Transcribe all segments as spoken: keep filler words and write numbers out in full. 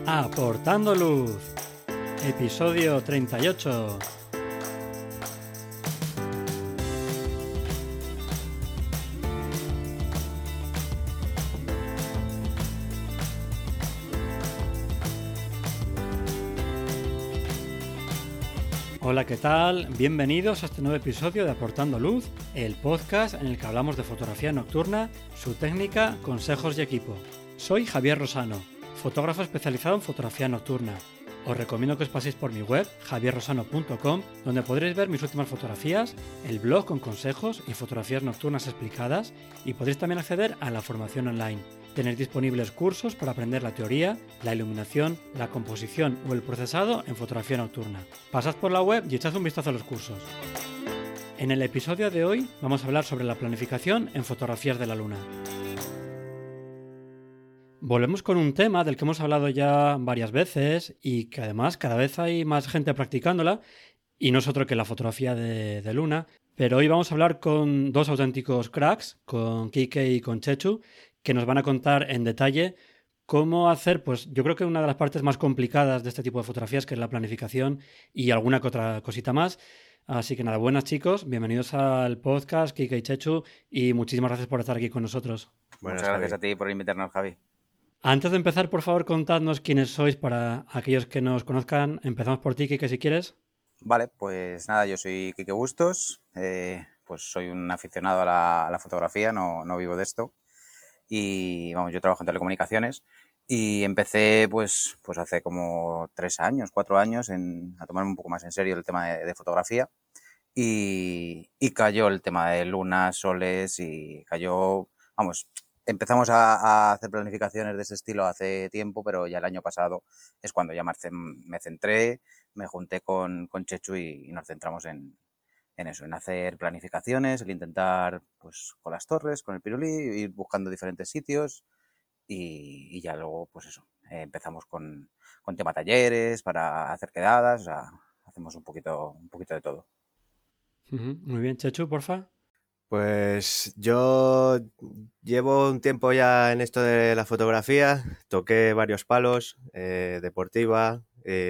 Aportando Luz, episodio treinta y ocho. Hola, ¿qué tal? Bienvenidos a este nuevo episodio de Aportando Luz, el podcast en el que hablamos de fotografía nocturna, su técnica, consejos y equipo. Soy Javier Rosano, fotógrafo especializado en fotografía nocturna. Os recomiendo que os paséis por mi web, javier rosano punto com, donde podréis ver mis últimas fotografías, el blog con consejos y fotografías nocturnas explicadas, y podréis también acceder a la formación online. Tenéis disponibles cursos para aprender la teoría, la iluminación, la composición o el procesado en fotografía nocturna. Pasad por la web y echad un vistazo a los cursos. En el episodio de hoy vamos a hablar sobre la planificación en fotografías de la luna. Volvemos con un tema del que hemos hablado ya varias veces y que además cada vez hay más gente practicándola, y no es otro que la fotografía de, de luna. Pero hoy vamos a hablar con dos auténticos cracks, con Quique y con Chechu, que nos van a contar en detalle cómo hacer, pues yo creo que una de las partes más complicadas de este tipo de fotografías, que es la planificación y alguna que otra cosita más. Así que nada, buenas chicos, bienvenidos al podcast, Quique y Chechu, y muchísimas gracias por estar aquí con nosotros. Buenas, Muchas gracias Javi. a ti por invitarnos, Javi. Antes de empezar, por favor, contadnos quiénes sois para aquellos que no os conozcan. Empezamos por ti, Quique, si quieres. Vale, pues nada, yo soy Quique Bustos, eh, pues soy un aficionado a la, a la fotografía, no, no vivo de esto. Y vamos, yo trabajo en telecomunicaciones y empecé pues, pues hace como tres años, cuatro años en, a tomarme un poco más en serio el tema de, de fotografía y, y cayó el tema de lunas, soles y cayó, vamos, empezamos a, a hacer planificaciones de ese estilo hace tiempo, pero ya el año pasado es cuando ya me centré, me junté con, con Chechu y, y nos centramos en, en eso, en hacer planificaciones, el intentar, pues, con las torres, con el pirulí, ir buscando diferentes sitios y, y ya luego, pues eso, eh, empezamos con, con tema talleres para hacer quedadas, o sea, hacemos un poquito, un poquito de todo. Uh-huh. Muy bien, Chechu, porfa. Pues yo llevo un tiempo ya en esto de la fotografía, toqué varios palos, eh, deportiva,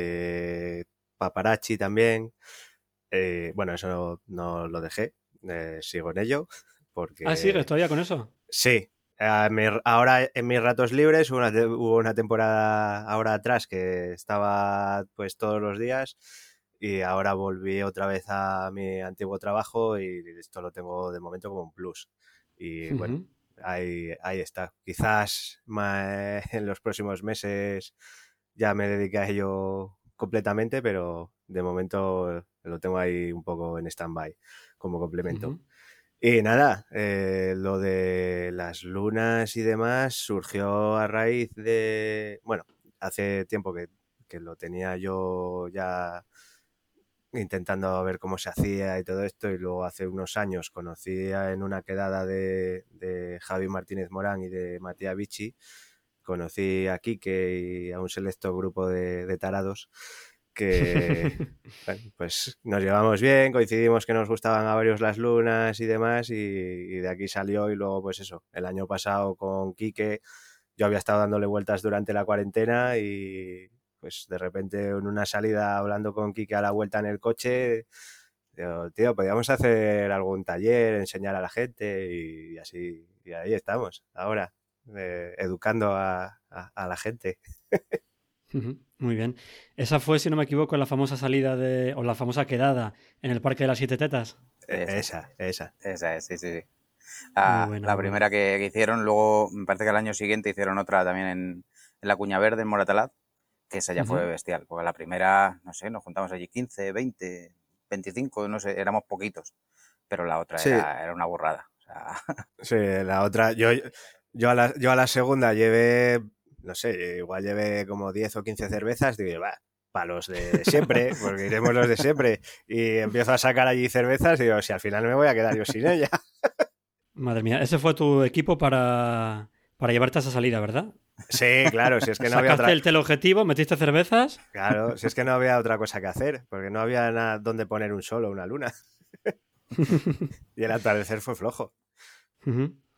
eh, paparazzi también. Eh, bueno, eso no, no lo dejé, eh, sigo en ello. Porque... Ah, ¿sigues todavía con eso? Sí, a mi, ahora en mis ratos libres hubo una, hubo una temporada ahora atrás que estaba pues todos los días y ahora volví otra vez a mi antiguo trabajo y esto lo tengo de momento como un plus. Y uh-huh. bueno, ahí, ahí está. Quizás más en los próximos meses ya me dedique a ello completamente, pero de momento lo tengo ahí un poco en stand-by como complemento. Uh-huh. Y nada, eh, lo de las lunas y demás surgió a raíz de... Bueno, hace tiempo que, que lo tenía yo ya intentando ver cómo se hacía y todo esto, y luego hace unos años conocí en una quedada de, de Javi Martínez Morán y de Matías Vichy, conocí a Quique y a un selecto grupo de, de tarados que bueno, pues nos llevamos bien, coincidimos que nos gustaban a varios las lunas y demás, y, y de aquí salió. Y luego pues eso, el año pasado con Quique yo había estado dándole vueltas durante la cuarentena y pues de repente en una salida hablando con Quique a la vuelta en el coche, digo, tío, podríamos hacer algún taller, enseñar a la gente y, y así, y ahí estamos ahora, eh, educando a, a, a la gente. Muy bien. Esa fue, si no me equivoco, la famosa salida de, o la famosa quedada en el Parque de las Siete Tetas. Esa, esa. Esa es, sí, sí, sí. La, buena, la primera que, que hicieron, luego me parece que al año siguiente hicieron otra también en, en la Cuña Verde, en Moratalaz, que esa ya uh-huh. fue bestial, porque la primera, no sé, nos juntamos allí quince, veinte, veinticinco, no sé, éramos poquitos, pero la otra sí. era, era una burrada. O sea... Sí, la otra, yo, yo, a la, yo a la segunda llevé... no sé, igual llevé como diez o quince cervezas, digo, va, para los de siempre, porque iremos los de siempre, y empiezo a sacar allí cervezas y digo, si al final me voy a quedar yo sin ella. Madre mía, ese fue tu equipo para, para llevarte a esa salida, ¿verdad? Sí, claro, si es que no Sacaste había otra... el teleobjetivo, metiste cervezas. Claro, si es que no había otra cosa que hacer, porque no había nada donde poner un sol o una luna. Y el atardecer fue flojo. Uh-huh.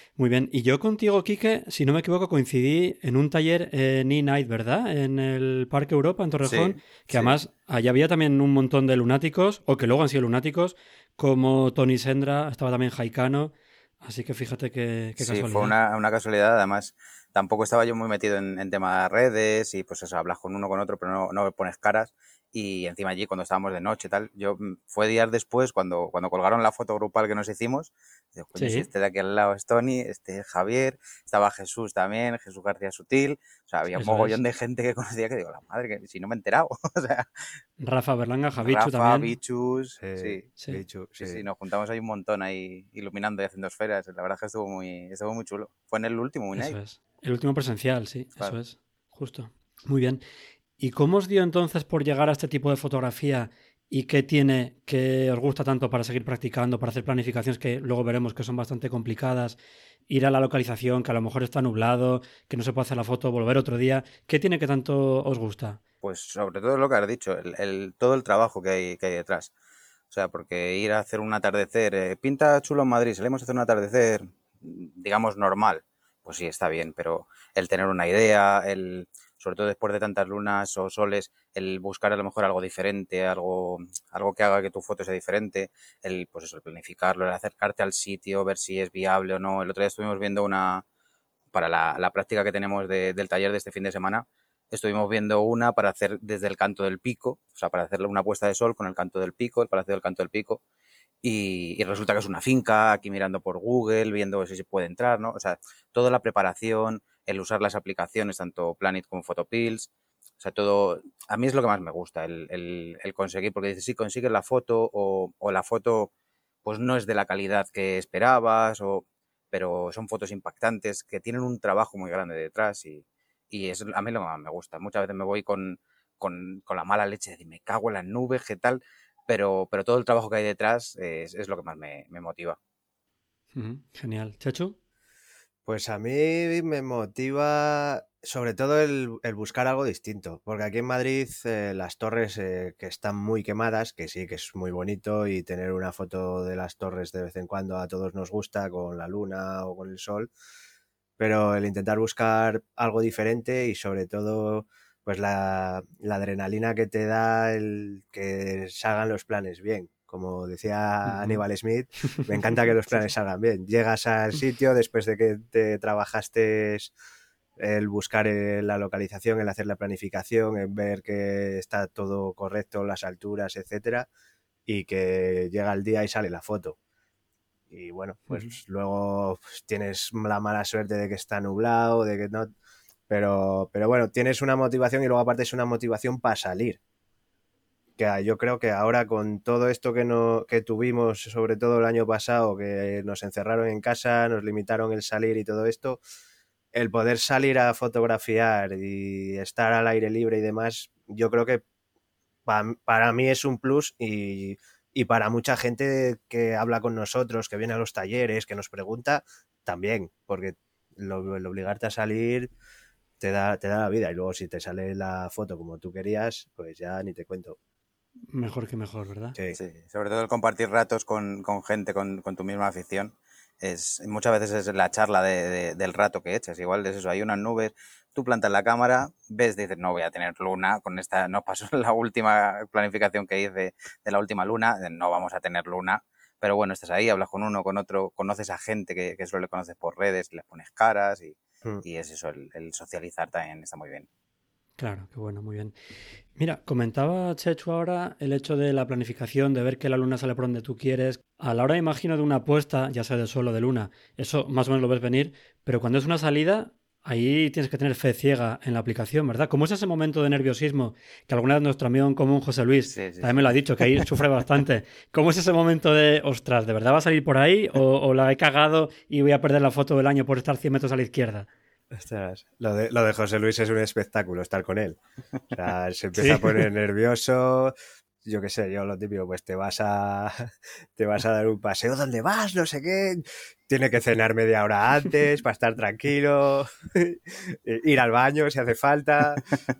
Muy bien. Y yo contigo, Quique, si no me equivoco, coincidí en un taller en E-Night, ¿verdad? En el Parque Europa, en Torrejón, Sí, que sí. además allí había también un montón de lunáticos, o que luego han sido lunáticos, como Tony Sendra, estaba también Jaicano. Así que fíjate qué, qué Sí, fue casualidad. una, una casualidad. Además, tampoco estaba yo muy metido en, en tema de redes y pues eso, hablas con uno con otro, pero no, no pones caras. Y encima allí, cuando estábamos de noche y tal, yo mm, fue días después, cuando, cuando colgaron la foto grupal que nos hicimos, digo, coño, si Sí, este de aquí al lado es Tony, este es Javier, estaba Jesús también, Jesús García Sutil, o sea, había un eso mogollón es. de gente que conocía que digo, la madre, que si no me he enterado. O sea, Rafa Berlanga, Javichu Rafa, también. Bichus, Sí, sí, Sí, Bichu, sí, sí. sí, nos juntamos ahí un montón ahí iluminando y haciendo esferas. La verdad es que estuvo muy, estuvo muy chulo. Fue en el último eso Unite, es. El último presencial, sí, eso claro. es. Justo. Muy bien. ¿Y cómo os dio entonces por llegar a este tipo de fotografía y qué tiene que os gusta tanto para seguir practicando, para hacer planificaciones que luego veremos que son bastante complicadas, ir a la localización que a lo mejor está nublado, que no se puede hacer la foto, volver otro día? ¿Qué tiene que tanto os gusta? Pues sobre todo lo que has dicho, el, el- todo el trabajo que hay, que hay detrás. O sea, porque ir a hacer un atardecer, eh, pinta chulo en Madrid, salimos a hacer un atardecer, digamos, normal, pues sí, está bien, pero el tener una idea, el, sobre todo después de tantas lunas o soles, el buscar a lo mejor algo diferente, algo, algo que haga que tu foto sea diferente, el, pues eso, el planificarlo, el acercarte al sitio, ver si es viable o no. El otro día estuvimos viendo una, para la, la práctica que tenemos de, del taller de este fin de semana, estuvimos viendo una para hacer desde el Canto del Pico, o sea, para hacer una puesta de sol con el Canto del Pico, el Palacio del Canto del Pico, y, y resulta que es una finca, aquí mirando por Google, viendo si se puede entrar, ¿no? O sea, toda la preparación, el usar las aplicaciones, tanto Planet como Photopills, o sea, todo, a mí es lo que más me gusta, el, el, el conseguir, porque dices, sí, consigues la foto o, o la foto pues no es de la calidad que esperabas, o, pero son fotos impactantes que tienen un trabajo muy grande detrás y, y es a mí lo que más me gusta. Muchas veces me voy con, con, con la mala leche de decir, me cago en las nubes, qué tal, pero, pero todo el trabajo que hay detrás es, es lo que más me, me motiva. Ujú, genial. ¿Chechu? Pues a mí me motiva sobre todo el, el buscar algo distinto, porque aquí en Madrid eh, las torres eh, que están muy quemadas, que sí que es muy bonito y tener una foto de las torres de vez en cuando a todos nos gusta con la luna o con el sol, pero el intentar buscar algo diferente y sobre todo pues la, la adrenalina que te da el que salgan los planes bien. Como decía Ujú. Aníbal Smith, me encanta que los Sí, planes sí. salgan bien. Llegas al sitio después de que te trabajaste el buscar eh, la localización, el hacer la planificación, en ver que está todo correcto, las alturas, etcétera, y que llega el día y sale la foto. Y bueno, Ujú. pues luego pues, tienes la mala suerte de que está nublado, de que no, pero, pero bueno, tienes una motivación y luego aparte es una motivación para salir. Que yo creo que ahora con todo esto que, no, que tuvimos, sobre todo el año pasado, que nos encerraron en casa, nos limitaron el salir y todo esto, el poder salir a fotografiar y estar al aire libre y demás, yo creo que pa, para mí es un plus y, y para mucha gente que habla con nosotros, que viene a los talleres, que nos pregunta, también, porque lo, el obligarte a salir te da, te da la vida y luego si te sale la foto como tú querías, pues ya ni te cuento. Mejor que mejor, ¿verdad? Sí. Sí, sobre todo el compartir ratos con, con gente con, con tu misma afición. Es, muchas veces es la charla de, de, del rato que echas. Igual es eso, hay unas nubes, tú plantas la cámara, ves, dices, no voy a tener luna, con esta, no pasó la última planificación que hice de la última luna, no vamos a tener luna, pero bueno, estás ahí, hablas con uno, con otro, conoces a gente que, que solo le conoces por redes, les pones caras y, Mm. y es eso, el, el socializar también está muy bien. Claro, qué bueno, muy bien. Mira, comentaba Chechu ahora el hecho de la planificación, de ver que la luna sale por donde tú quieres. A la hora, imagino, de una apuesta, ya sea de sol o de luna, eso más o menos lo ves venir, pero cuando es una salida, ahí tienes que tener fe ciega en la aplicación, ¿verdad? ¿Cómo es ese momento de nerviosismo que alguna vez nuestro amigo en común, José Luis, Sí, sí, también sí. me lo ha dicho, que ahí sufre bastante? ¿Cómo es ese momento de, ostras, ¿de verdad va a salir por ahí o, o la he cagado y voy a perder la foto del año por estar cien metros a la izquierda? Ostras, lo de, lo de José Luis es un espectáculo estar con él. O sea, se empieza Sí. a poner nervioso. Yo qué sé, yo lo típico, pues te vas a te vas a dar un paseo, ¿dónde vas? No sé qué. Tiene que cenar media hora antes para estar tranquilo, ir al baño si hace falta.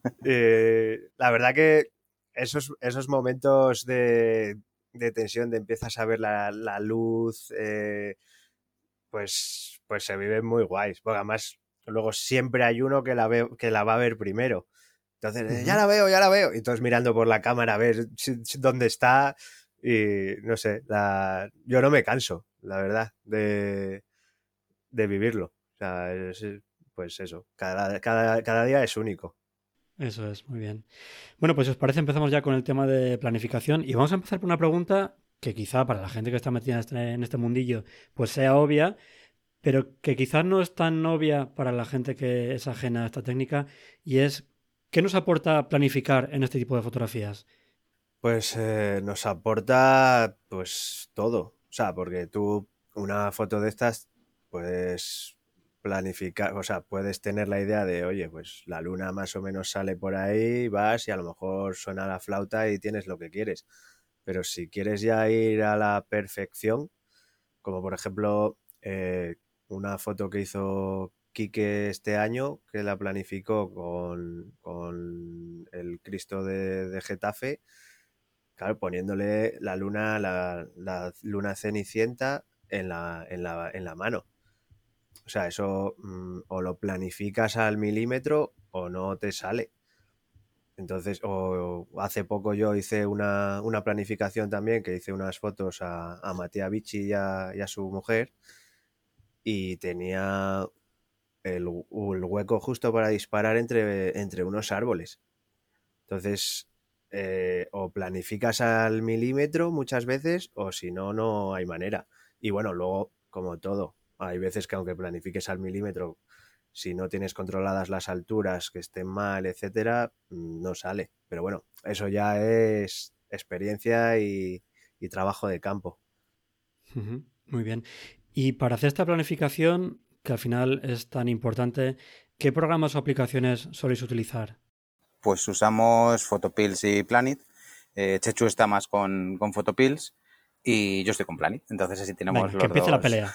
Eh, la verdad que esos, esos momentos de, de tensión, de empiezas a ver la, la luz, eh, pues, pues se viven muy guays. Porque además, luego siempre hay uno que la, ve, que la va a ver primero. Entonces, uh-huh. ya la veo, ya la veo. Y todos mirando por la cámara a ver si, si, dónde está. Y no sé, la... yo no me canso, la verdad, de, de vivirlo. O sea, es, pues eso, cada, cada, cada día es único. Eso es, muy bien. Bueno, pues si os parece, empezamos ya con el tema de planificación y vamos a empezar por una pregunta que quizá para la gente que está metida en este, en este mundillo pues sea obvia, pero que quizás no es tan obvia para la gente que es ajena a esta técnica, y es, ¿qué nos aporta planificar en este tipo de fotografías? Pues eh, nos aporta pues todo, o sea, porque tú una foto de estas puedes planificar, o sea, puedes tener la idea de, oye, pues la luna más o menos sale por ahí, vas y a lo mejor suena la flauta y tienes lo que quieres, pero si quieres ya ir a la perfección, como por ejemplo eh, una foto que hizo Quique este año, que la planificó con, con el Cristo de, de Getafe, claro, poniéndole la luna, la, la luna cenicienta en la, en, la, en la mano. O sea, eso mmm, o lo planificas al milímetro o no te sale. Entonces, o hace poco yo hice una, una planificación también, que hice unas fotos a, a Mattia Vicci y a, y a su mujer, y tenía el, el hueco justo para disparar entre, entre unos árboles. Entonces, eh, o planificas al milímetro muchas veces, o si no, no hay manera. Y bueno, luego, como todo, hay veces que aunque planifiques al milímetro, si no tienes controladas las alturas, que estén mal, etcétera, no sale. Pero bueno, eso ya es experiencia y, y trabajo de campo. Uh-huh. Muy bien. Y para hacer esta planificación, que al final es tan importante, ¿qué programas o aplicaciones soléis utilizar? Pues usamos Photopills y Planet. Eh, Chechu está más con, con Photopills y yo estoy con Planet. Entonces así tenemos Venga, los que empiece dos. La pelea.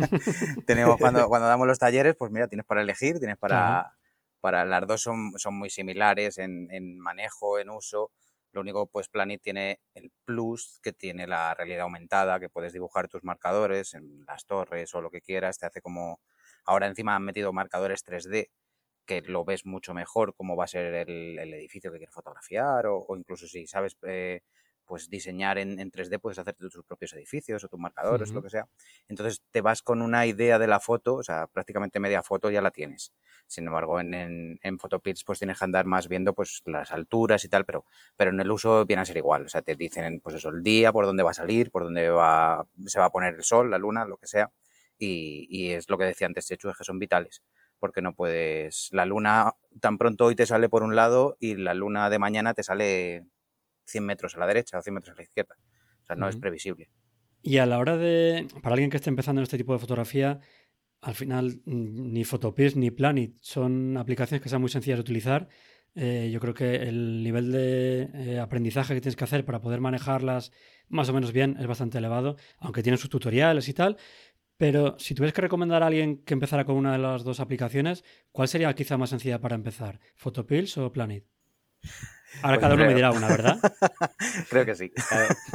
tenemos cuando, cuando damos los talleres, pues mira, tienes para elegir, tienes para... Claro. para las dos son, son muy similares en, en manejo, en uso. Lo único, pues Planet tiene el plus que tiene la realidad aumentada, que puedes dibujar tus marcadores en las torres o lo que quieras. Te hace como... Ahora encima han metido marcadores tres D, que lo ves mucho mejor cómo va a ser el, el edificio que quieres fotografiar, o, o incluso si sabes eh, pues diseñar en, en tres D, puedes hacerte tus propios edificios o tus marcadores, uh-huh. lo que sea. Entonces te vas con una idea de la foto, o sea, prácticamente media foto ya la tienes. Sin embargo, en, en, en Photopills pues tienes que andar más viendo pues las alturas y tal, pero, pero en el uso viene a ser igual. O sea, te dicen pues eso, el día, por dónde va a salir, por dónde va, se va a poner el sol, la luna, lo que sea. Y, y es lo que decía antes Chechu, es que son vitales. Porque no puedes... La luna tan pronto hoy te sale por un lado y la luna de mañana te sale cien metros a la derecha o cien metros a la izquierda. O sea, no uh-huh. es previsible. Y a la hora de... Para alguien que esté empezando en este tipo de fotografía, al final ni Photopills ni Planet son aplicaciones que sean muy sencillas de utilizar. Eh, yo creo que el nivel de eh, aprendizaje que tienes que hacer para poder manejarlas más o menos bien es bastante elevado, aunque tienen sus tutoriales y tal. Pero si tuvieras que recomendar a alguien que empezara con una de las dos aplicaciones, ¿cuál sería quizá más sencilla para empezar? ¿Photopills o Planet? Ahora pues cada creo. uno me dirá una, ¿verdad? Creo que sí.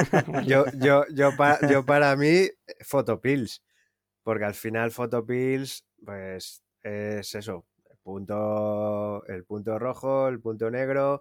yo, yo, yo, pa, yo para mí, Photopills. Porque al final Photopills, pues es eso, el punto, el punto rojo, el punto negro,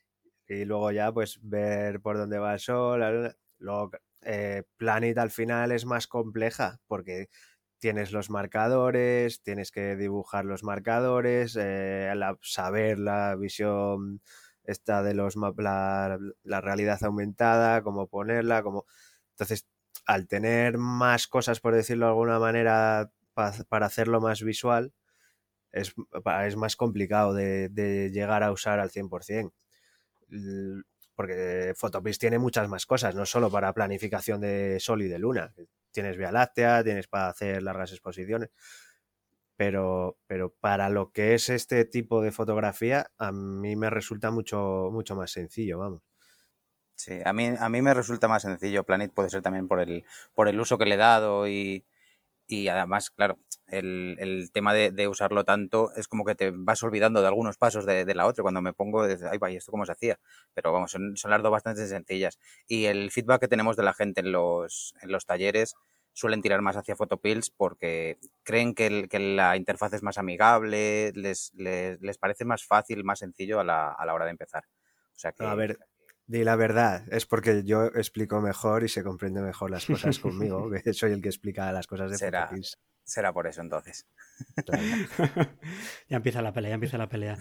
y luego ya pues ver por dónde va el sol, la luna. Luego eh, Planet al final es más compleja porque tienes los marcadores, tienes que dibujar los marcadores, eh, la, saber la visión esta de los la, la realidad aumentada, cómo ponerla, cómo... Entonces, al tener más cosas, por decirlo de alguna manera, pa, para hacerlo más visual, es, es más complicado de, de llegar a usar al cien por ciento. Porque Photopills tiene muchas más cosas, no solo para planificación de sol y de luna. Tienes Vía Láctea, tienes para hacer largas exposiciones, pero, pero para lo que es este tipo de fotografía, a mí me resulta mucho, mucho más sencillo, vamos. Sí, a mí, a mí me resulta más sencillo. Planet puede ser también por el, por el uso que le he dado y, y además, claro, el, el tema de, de usarlo tanto es como que te vas olvidando de algunos pasos de, de la otra. Cuando me pongo, de, ay, vaya, ¿esto cómo se hacía? Pero vamos, son, son las dos bastante sencillas. Y el feedback que tenemos de la gente en los, en los talleres suelen tirar más hacia Photopills porque creen que, el, que la interfaz es más amigable, les, les, les parece más fácil, más sencillo a la, a la hora de empezar. O sea que... A ver, di la verdad, es porque yo explico mejor y se comprende mejor las cosas conmigo, que soy el que explica las cosas de será, Photopills. será por eso entonces. Claro. Ya empieza la pelea, ya empieza la pelea.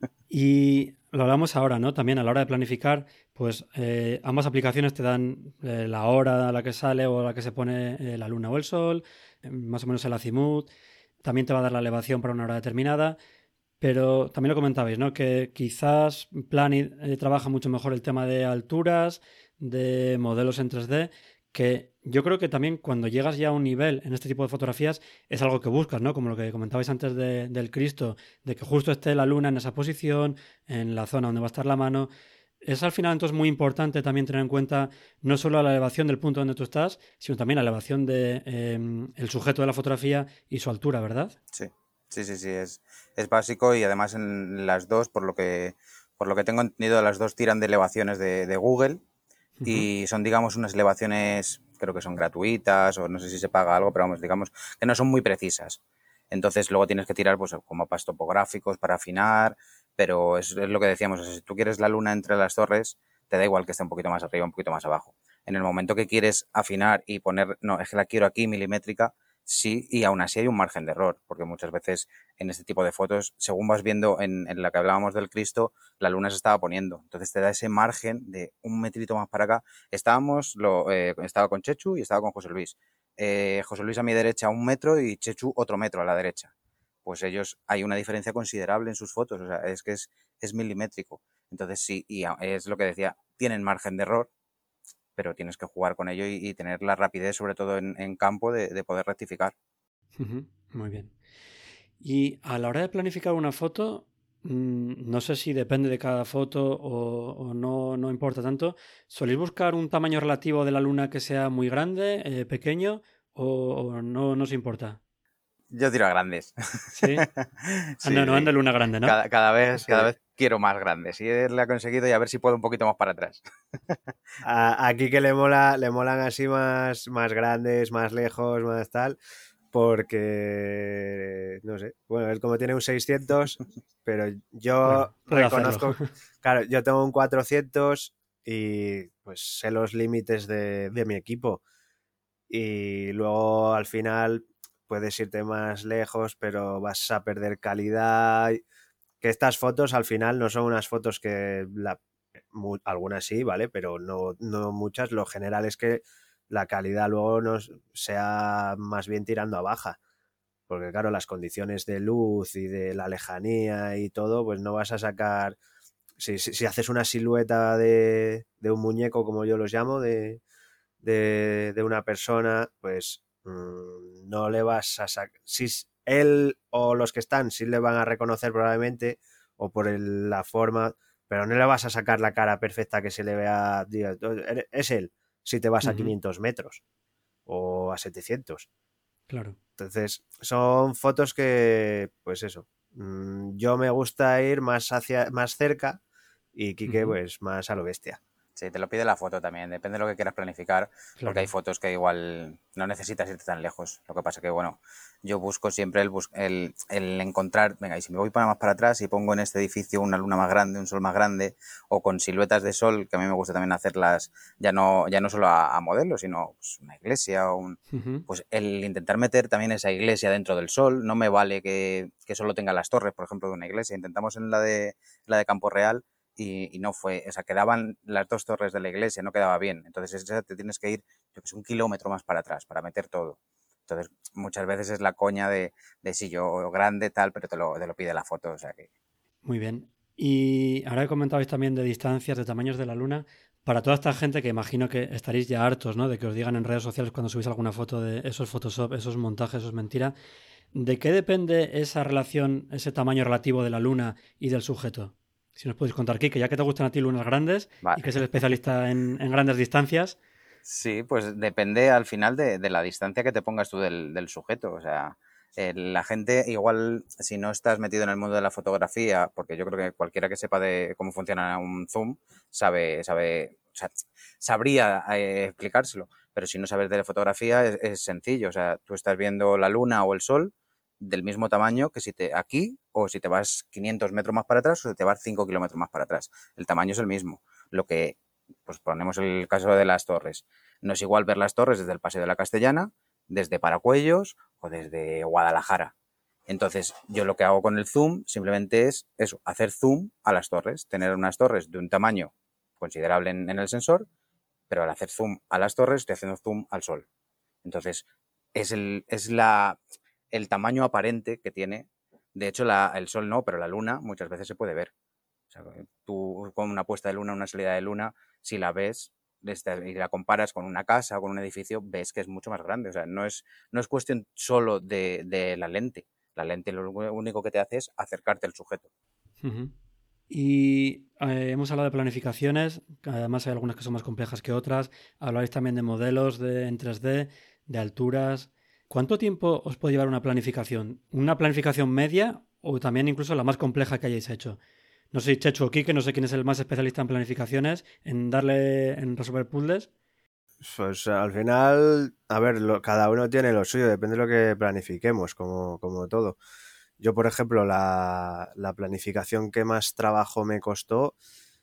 Y lo hablamos ahora, ¿no? También a la hora de planificar, pues eh, ambas aplicaciones te dan eh, la hora a la que sale o a la que se pone eh, la luna o el sol, eh, más o menos el azimut, también te va a dar la elevación para una hora determinada, pero también lo comentabais, ¿no? Que quizás Planet eh, trabaja mucho mejor el tema de alturas, de modelos en tres D, que yo creo que también cuando llegas ya a un nivel en este tipo de fotografías es algo que buscas, ¿no? Como lo que comentabais antes de, del Cristo, de que justo esté la luna en esa posición, en la zona donde va a estar la mano. Es al final entonces muy importante también tener en cuenta no solo la elevación del punto donde tú estás, sino también la elevación de, eh, el sujeto de la fotografía y su altura, ¿verdad? Sí, sí, sí, sí, es, es básico y además en las dos, por lo que, por lo que tengo entendido, las dos tiran de elevaciones de, de Google y son, digamos, unas elevaciones, creo que son gratuitas o no sé si se paga algo, pero vamos, digamos, que no son muy precisas. Entonces luego tienes que tirar pues como mapas topográficos para afinar, pero es, es lo que decíamos, o sea, si tú quieres la luna entre las torres, te da igual que esté un poquito más arriba, un poquito más abajo. En el momento que quieres afinar y poner, no, es que la quiero aquí milimétrica, sí, y aún así hay un margen de error, porque muchas veces en este tipo de fotos, según vas viendo en, en la que hablábamos del Cristo, la luna se estaba poniendo. Entonces te da ese margen de un metrito más para acá. Estábamos, lo, eh, estaba con Chechu y estaba con José Luis. Eh, José Luis a mi derecha un metro y Chechu otro metro a la derecha. Pues ellos, hay una diferencia considerable en sus fotos, o sea, es que es, es milimétrico. Entonces sí, y es lo que decía, tienen margen de error, pero tienes que jugar con ello y, y tener la rapidez, sobre todo en, en campo, de, de poder rectificar. Uh-huh. Muy bien. Y a la hora de planificar una foto, mmm, no sé si depende de cada foto o, o no, no importa tanto, ¿soléis buscar un tamaño relativo de la luna que sea muy grande, eh, pequeño o, o no nos importa? Yo tiro a grandes. ¿Sí? Sí, Anda, no anda sí. luna grande, ¿no? Cada, cada vez, Sí. cada vez quiero más grandes. Y él la ha conseguido y a ver si puedo un poquito más para atrás. A, aquí que le mola, le molan así más, más grandes, más lejos, más tal, porque no sé, bueno, él como tiene un seiscientos, pero yo Claro, puede reconozco, hacerlo. claro, yo tengo un cuatrocientos y pues sé los límites de, de mi equipo y luego al final puedes irte más lejos, pero vas a perder calidad. Que estas fotos al final no son unas fotos que la, mu, algunas sí, ¿vale? Pero no, no muchas. Lo general es que la calidad luego nos sea más bien tirando a baja. Porque claro, las condiciones de luz y de la lejanía y todo, pues no vas a sacar... Si, si, si haces una silueta de, de, un muñeco, como yo los llamo, de, de, de una persona, pues mmm, no le vas a sacar... Si él o los que están sí le van a reconocer probablemente, o por el, la forma, pero no le vas a sacar la cara perfecta que se le vea... Diga, es él, si te vas a uh-huh. quinientos metros o a setecientos. Claro. Entonces, son fotos que, pues eso, mmm, yo me gusta ir más hacia más cerca y Quique, uh-huh. pues más a lo bestia. Sí, te lo pide la foto también, depende de lo que quieras planificar, claro. Porque hay fotos que igual no necesitas irte tan lejos. Lo que pasa que, bueno, yo busco siempre el, bus el, el encontrar, venga, y si me voy para más para atrás y pongo en este edificio una luna más grande, un sol más grande, o con siluetas de sol, que a mí me gusta también hacerlas, ya no, ya no solo a, a modelos, sino pues, una iglesia, o un, uh-huh. pues el intentar meter también esa iglesia dentro del sol, no me vale que, que solo tenga las torres, por ejemplo, de una iglesia. Intentamos en la de, la de Campo Real, Y, y no fue, o sea, quedaban las dos torres de la iglesia, no quedaba bien. Entonces te tienes que ir, yo que sé, un kilómetro más para atrás para meter todo. Entonces muchas veces es la coña de, de si yo grande tal, pero te lo, te lo pide la foto, o sea que... Muy bien. Y ahora que comentabais también de distancias, de tamaños de la luna, para toda esta gente que imagino que estaréis ya hartos, ¿no?, de que os digan en redes sociales cuando subís alguna foto de esos Photoshop, esos montajes, eso es mentira. ¿De qué depende esa relación, ese tamaño relativo de la luna y del sujeto? Si nos podéis contar, Kike, ya que te gustan a ti lunas grandes, vale, y que es el especialista en, en grandes distancias. Sí, pues depende al final de, de la distancia que te pongas tú del, del sujeto. O sea, eh, la gente igual, si no estás metido en el mundo de la fotografía, porque yo creo que cualquiera que sepa de cómo funciona un zoom, sabe, sabe, o sea, sabría eh, explicárselo. Pero si no sabes de fotografía es, es sencillo. O sea, tú estás viendo la luna o el sol del mismo tamaño que si te aquí o si te vas quinientos metros más para atrás o si te vas cinco kilómetros más para atrás. El tamaño es el mismo. Lo que, pues ponemos el caso de las torres. No es igual ver las torres desde el Paseo de la Castellana, desde Paracuellos o desde Guadalajara. Entonces, yo lo que hago con el zoom simplemente es eso, hacer zoom a las torres, tener unas torres de un tamaño considerable en, en el sensor, pero al hacer zoom a las torres estoy haciendo zoom al sol. Entonces, es el, es la, el tamaño aparente que tiene. De hecho, la, el sol no, pero la luna muchas veces se puede ver. O sea, tú con una puesta de luna, una salida de luna, si la ves y la comparas con una casa o con un edificio, ves que es mucho más grande. O sea, no es, no es cuestión solo de, de la lente. La lente lo único que te hace es acercarte al sujeto. Uh-huh. Y eh, hemos hablado de planificaciones, además hay algunas que son más complejas que otras. Habláis también de modelos de, en tres D, de alturas. ¿Cuánto tiempo os puede llevar una planificación? ¿Una planificación media o también incluso la más compleja que hayáis hecho? No sé, Chechu o Quique, no sé quién es el más especialista en planificaciones, en darle, en resolver puzzles. Pues al final, a ver, lo, cada uno tiene lo suyo, depende de lo que planifiquemos, como, como todo. Yo, por ejemplo, la, la planificación que más trabajo me costó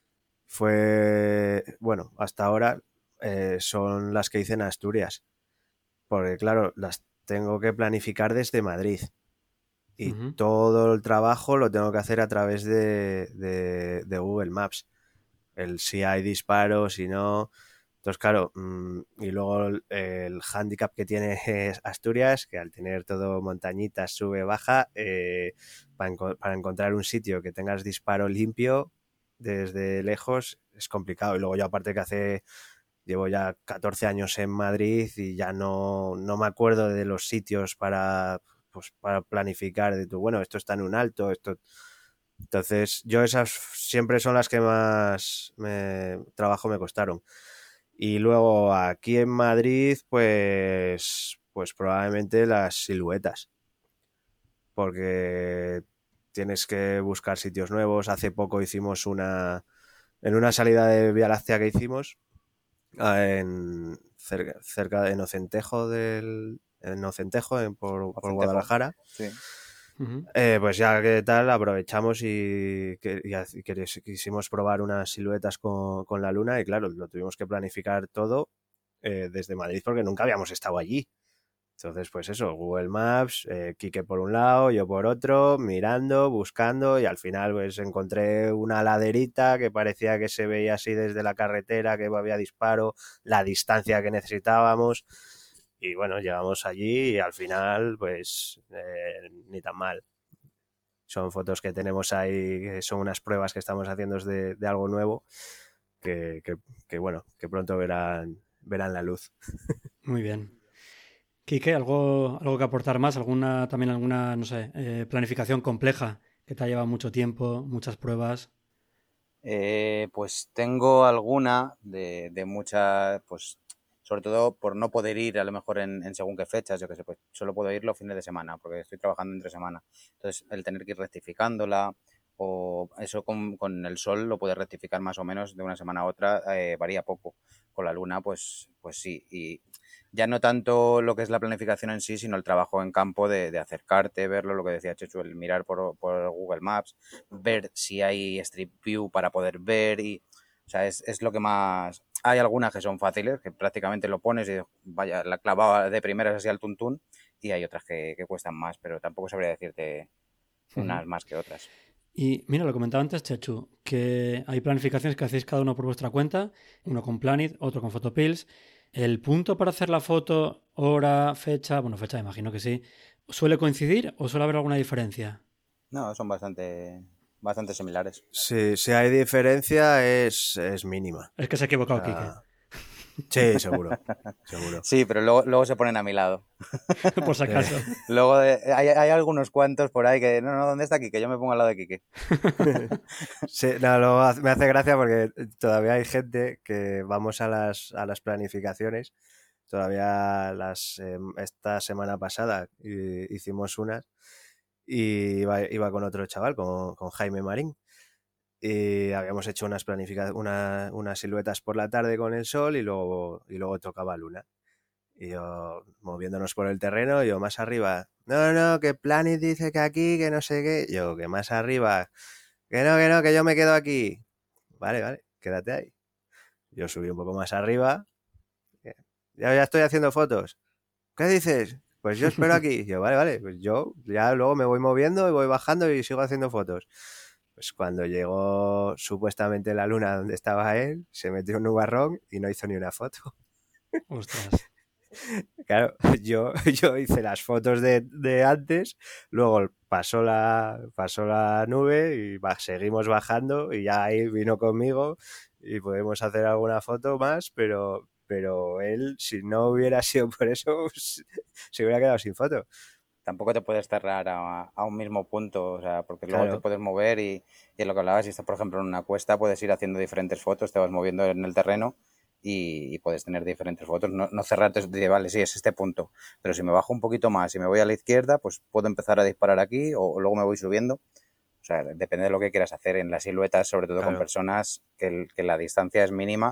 fue, bueno, hasta ahora eh, son las que hice en Asturias. Porque, claro, las tengo que planificar desde Madrid. Y uh-huh. todo el trabajo lo tengo que hacer a través de, de, de Google Maps. El si hay disparos, si no... Entonces, claro, mmm, y luego el, el hándicap que tiene Asturias, que al tener todo montañitas, sube, baja, eh, para, enco- para encontrar un sitio que tengas disparo limpio desde lejos es complicado. Y luego yo aparte que hace, llevo ya catorce años en Madrid y ya no, no me acuerdo de los sitios para, pues, para planificar de tu, bueno, esto está en un alto, esto... Entonces, yo esas siempre son las que más me, trabajo me costaron. Y luego aquí en Madrid, pues, pues probablemente las siluetas. Porque tienes que buscar sitios nuevos. Hace poco hicimos una... En una salida de Vía Láctea que hicimos, en, cerca, cerca de Inocentejo, del, en Inocentejo en, por, por Guadalajara. Sí. Uh-huh. Eh, pues ya que tal, aprovechamos y, que, y, y que quisimos probar unas siluetas con, con la luna y claro, lo tuvimos que planificar todo eh, desde Madrid porque nunca habíamos estado allí. Entonces, pues eso, Google Maps, eh, Quique por un lado, yo por otro, mirando, buscando y al final pues encontré una laderita que parecía que se veía así desde la carretera, que había disparo, la distancia que necesitábamos. Y bueno, llegamos allí y al final, pues, eh, ni tan mal. Son fotos que tenemos ahí, que son unas pruebas que estamos haciendo de, de algo nuevo, que, que, que, bueno, que pronto verán, verán la luz. Muy bien. Quique, ¿algo, algo que aportar más? ¿Alguna, también alguna, no sé, eh, planificación compleja que te ha llevado mucho tiempo, muchas pruebas? Eh, pues tengo alguna de, de muchas, pues sobre todo por no poder ir a lo mejor en, en según qué fechas, yo que sé, pues solo puedo ir los fines de semana porque estoy trabajando entre semana. Entonces, el tener que ir rectificándola o eso con, con el sol lo puedes rectificar más o menos de una semana a otra, eh, varía poco. Con la luna, pues, pues sí. Y ya no tanto lo que es la planificación en sí, sino el trabajo en campo de, de acercarte, verlo, lo que decía Chechu, el mirar por, por Google Maps, ver si hay Street View para poder ver y... O sea, es, es lo que más... Hay algunas que son fáciles, que prácticamente lo pones y vaya, la clavaba de primeras así al tuntún, y hay otras que, que cuestan más, pero tampoco sabría decirte unas uh-huh. más que otras. Y mira, lo comentaba antes Chechu, que hay planificaciones que hacéis cada uno por vuestra cuenta, uno con Planit, otro con Photopills. ¿El punto para hacer la foto, hora, fecha, bueno, fecha imagino que sí, suele coincidir o suele haber alguna diferencia? No, son bastante... bastante similares. Sí, si hay diferencia es, es mínima. Es que se ha equivocado, o sea, Quique. Sí, seguro, seguro. Sí, pero luego, luego se ponen a mi lado. Por si acaso. Sí. Luego de, hay, hay algunos cuantos por ahí que, no, no, ¿dónde está Quique? Yo me pongo al lado de Quique. Sí, no, luego me hace gracia porque todavía hay gente que vamos a las, a las planificaciones. Todavía las eh, esta semana pasada hicimos unas y iba, iba con otro chaval, con, con Jaime Marín. Y habíamos hecho unas planificaciones, una, unas siluetas por la tarde con el sol y luego, y luego tocaba luna. Y yo moviéndonos por el terreno, yo más arriba, no, no, que Planet dice que aquí, que no sé qué, yo que más arriba, que no, que no, que yo me quedo aquí. Vale, vale, quédate ahí. Yo subí un poco más arriba, ya, ya estoy haciendo fotos. ¿Qué dices? Pues yo espero aquí. Yo, vale, vale, pues yo ya luego me voy moviendo y voy bajando y sigo haciendo fotos. Pues cuando llegó supuestamente la luna donde estaba él, se metió en un nubarrón y no hizo ni una foto. Ostras. Claro, yo, yo hice las fotos de, de antes, luego pasó la, pasó la nube y va, seguimos bajando y ya ahí vino conmigo y podemos hacer alguna foto más, pero, pero él, si no hubiera sido por eso, se hubiera quedado sin foto. Tampoco te puedes cerrar a, a un mismo punto, o sea, porque luego Claro. te puedes mover y, y es lo que hablabas, si estás, por ejemplo, en una cuesta, puedes ir haciendo diferentes fotos, te vas moviendo en el terreno y, y puedes tener diferentes fotos, no, no cerrarte de, vale, sí, es este punto, pero si me bajo un poquito más y me voy a la izquierda, pues puedo empezar a disparar aquí o, o luego me voy subiendo. O sea, depende de lo que quieras hacer en las siluetas, sobre todo Claro. con personas que, el, que la distancia es mínima,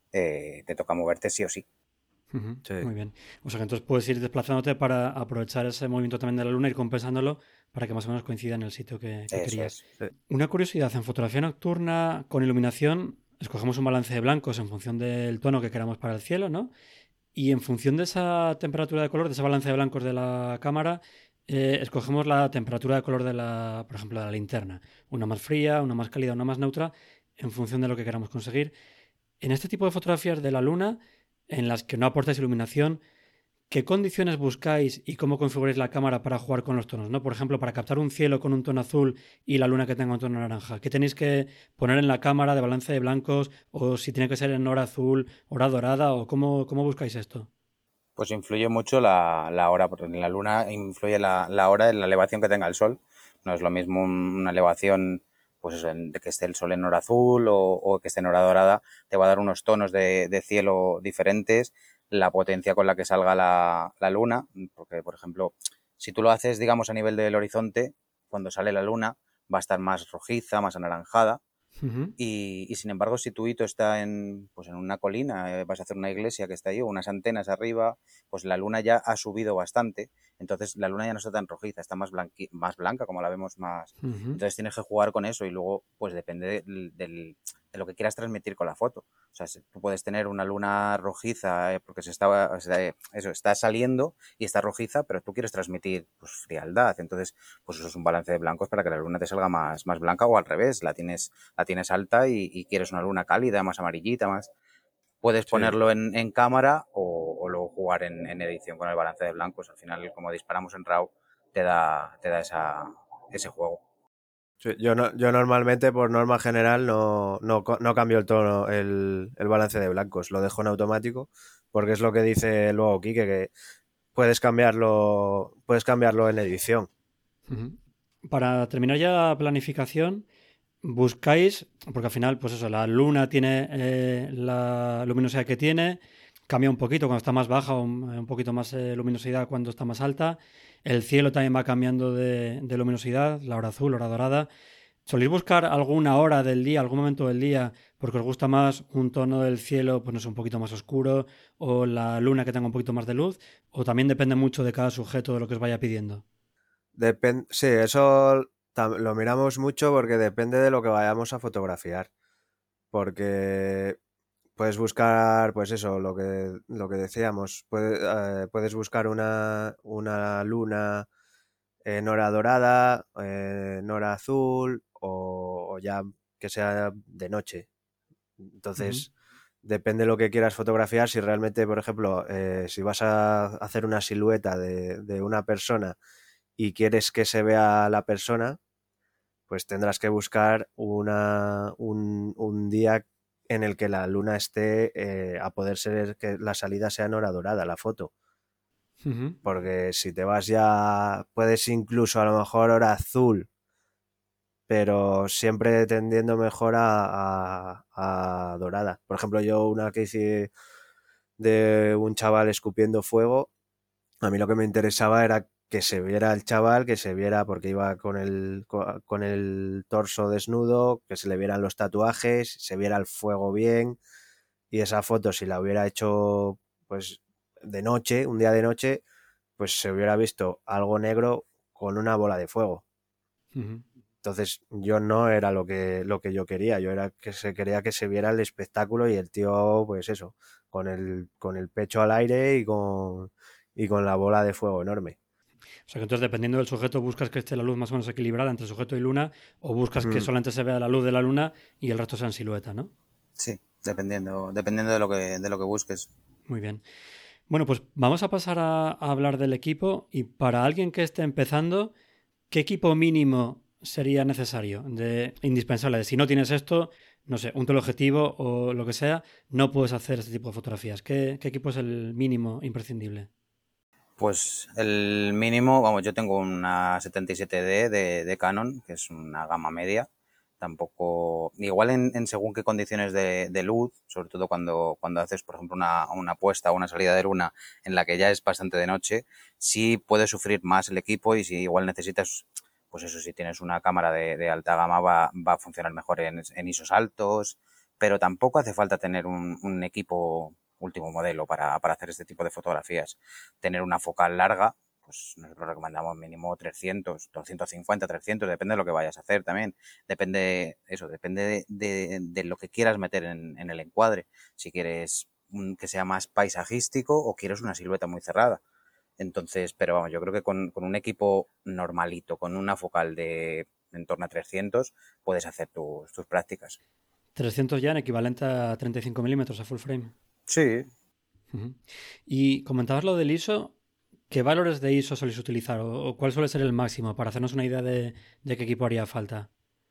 eh, te toca moverte sí o sí. Ujú, Sí. Muy bien. O sea que entonces puedes ir desplazándote para aprovechar ese movimiento también de la luna, ir compensándolo para que más o menos coincida en el sitio que, que Eso querías. es. Sí. Una curiosidad, en fotografía nocturna con iluminación escogemos un balance de blancos en función del tono que queramos para el cielo, ¿no? Y en función de esa temperatura de color, de ese balance de blancos de la cámara, eh, escogemos la temperatura de color de la, por ejemplo, de la linterna. Una más fría, una más cálida, una más neutra, en función de lo que queramos conseguir. En este tipo de fotografías de la luna, en las que no aportáis iluminación, ¿qué condiciones buscáis y cómo configuráis la cámara para jugar con los tonos? ¿No? Por ejemplo, para captar un cielo con un tono azul y la luna que tenga un tono naranja. ¿Qué tenéis que poner en la cámara de balance de blancos? ¿O si tiene que ser en hora azul, hora dorada? ¿O cómo, cómo buscáis esto? Pues influye mucho la, la hora, porque en la luna influye la, la hora en la elevación que tenga el sol. No es lo mismo un- una elevación, pues eso, en- de que esté el sol en hora azul o, o que esté en hora dorada, te va a dar unos tonos de, de cielo diferentes, la potencia con la que salga la, la luna, porque por ejemplo, si tú lo haces, digamos, a nivel del horizonte, cuando sale la luna, va a estar más rojiza, más anaranjada. Ujú. Y, y, sin embargo, si tu hito está en, pues en una colina, eh, vas a hacer una iglesia que está ahí, o unas antenas arriba, pues la luna ya ha subido bastante. Entonces la luna ya no está tan rojiza, está más, blanqui, más blanca, como la vemos más. Ujú. Entonces tienes que jugar con eso y luego, pues depende del, del, de lo que quieras transmitir con la foto. O sea, tú puedes tener una luna rojiza eh, porque se está, o sea, eh, eso, está saliendo y está rojiza, pero tú quieres transmitir pues, frialdad. Entonces, pues eso es un balance de blancos para que la luna te salga más, más blanca o al revés, la tienes, la tienes alta y, y quieres una luna cálida, más amarillita, más. Puedes Sí. ponerlo en, en cámara o, o luego jugar en, en edición con el balance de blancos. Al final, como disparamos en RAW, te da, te da esa, ese juego. Sí, yo, no, yo normalmente, por norma general, no, no, no cambio el tono, el, el balance de blancos. Lo dejo en automático, porque es lo que dice luego Quique, que puedes cambiarlo, puedes cambiarlo en edición. Ujú. Para terminar ya la planificación, buscáis, porque al final, pues eso, la luna tiene eh, la luminosidad que tiene, cambia un poquito cuando está más baja, un, un poquito más eh, luminosidad cuando está más alta. El cielo también va cambiando de, de luminosidad, la hora azul, hora dorada. ¿Soléis buscar alguna hora del día, algún momento del día, porque os gusta más un tono del cielo, pues no sé, un poquito más oscuro, o la luna que tenga un poquito más de luz? ¿O también depende mucho de cada sujeto de lo que os vaya pidiendo? Depende, sí, eso lo miramos mucho porque depende de lo que vayamos a fotografiar. Porque puedes buscar, pues eso, lo que, lo que decíamos, puedes, eh, puedes buscar una, una luna en hora dorada, eh, en hora azul o, o ya que sea de noche. Ujú. Entonces, depende de lo que quieras fotografiar. Si realmente, por ejemplo, eh, si vas a hacer una silueta de, de una persona y quieres que se vea la persona, pues tendrás que buscar una, un, un día en el que la luna esté eh, a poder ser que la salida sea en hora dorada, la foto. Ujú. Porque si te vas ya, puedes incluso a lo mejor hora azul, pero siempre tendiendo mejor a, a, a dorada. Por ejemplo, yo una que hice de un chaval escupiendo fuego, a mí lo que me interesaba era que se viera el chaval, que se viera porque iba con el, con el torso desnudo, que se le vieran los tatuajes, se viera el fuego bien, y esa foto si la hubiera hecho pues de noche, un día de noche, pues se hubiera visto algo negro con una bola de fuego. Uh-huh. Entonces yo no era lo que, lo que yo quería, yo era que se quería que se viera el espectáculo y el tío, pues eso, con el, con el pecho al aire y con, y con la bola de fuego enorme. O sea que entonces, dependiendo del sujeto, buscas que esté la luz más o menos equilibrada entre sujeto y luna, o buscas que Mm. solamente se vea la luz de la luna y el resto sea en silueta, ¿no? Sí, dependiendo, dependiendo de lo que, de lo que busques. Muy bien. Bueno, pues vamos a pasar a, a hablar del equipo y para alguien que esté empezando, ¿qué equipo mínimo sería necesario, de indispensable? De si no tienes esto, no sé, un teleobjetivo o lo que sea, no puedes hacer este tipo de fotografías. ¿Qué, qué equipo es el mínimo imprescindible? Pues el mínimo, vamos, yo tengo una setenta y siete D de, de Canon, que es una gama media. Tampoco, igual en, en según qué condiciones de, de luz, sobre todo cuando, cuando haces, por ejemplo, una, una puesta o una salida de luna en la que ya es bastante de noche, sí puede sufrir más el equipo y si igual necesitas, pues eso, si tienes una cámara de, de alta gama va, va a funcionar mejor en, en ISOs altos, pero tampoco hace falta tener un, un equipo último modelo para, para hacer este tipo de fotografías. Tener una focal larga, pues nosotros recomendamos mínimo trescientos, doscientos cincuenta, trescientos, depende de lo que vayas a hacer también. Depende, eso, depende de, de, de lo que quieras meter en, en el encuadre. Si quieres un, que sea más paisajístico o quieres una silueta muy cerrada. Entonces, pero vamos, yo creo que con, con un equipo normalito, con una focal de en torno a trescientos, puedes hacer tus, tus prácticas. trescientos ya en equivalente a treinta y cinco milímetros a full frame. Sí. Uh-huh. Y comentabas lo del ISO. ¿Qué valores de ISO soléis utilizar o, o cuál suele ser el máximo para hacernos una idea de, de qué equipo haría falta?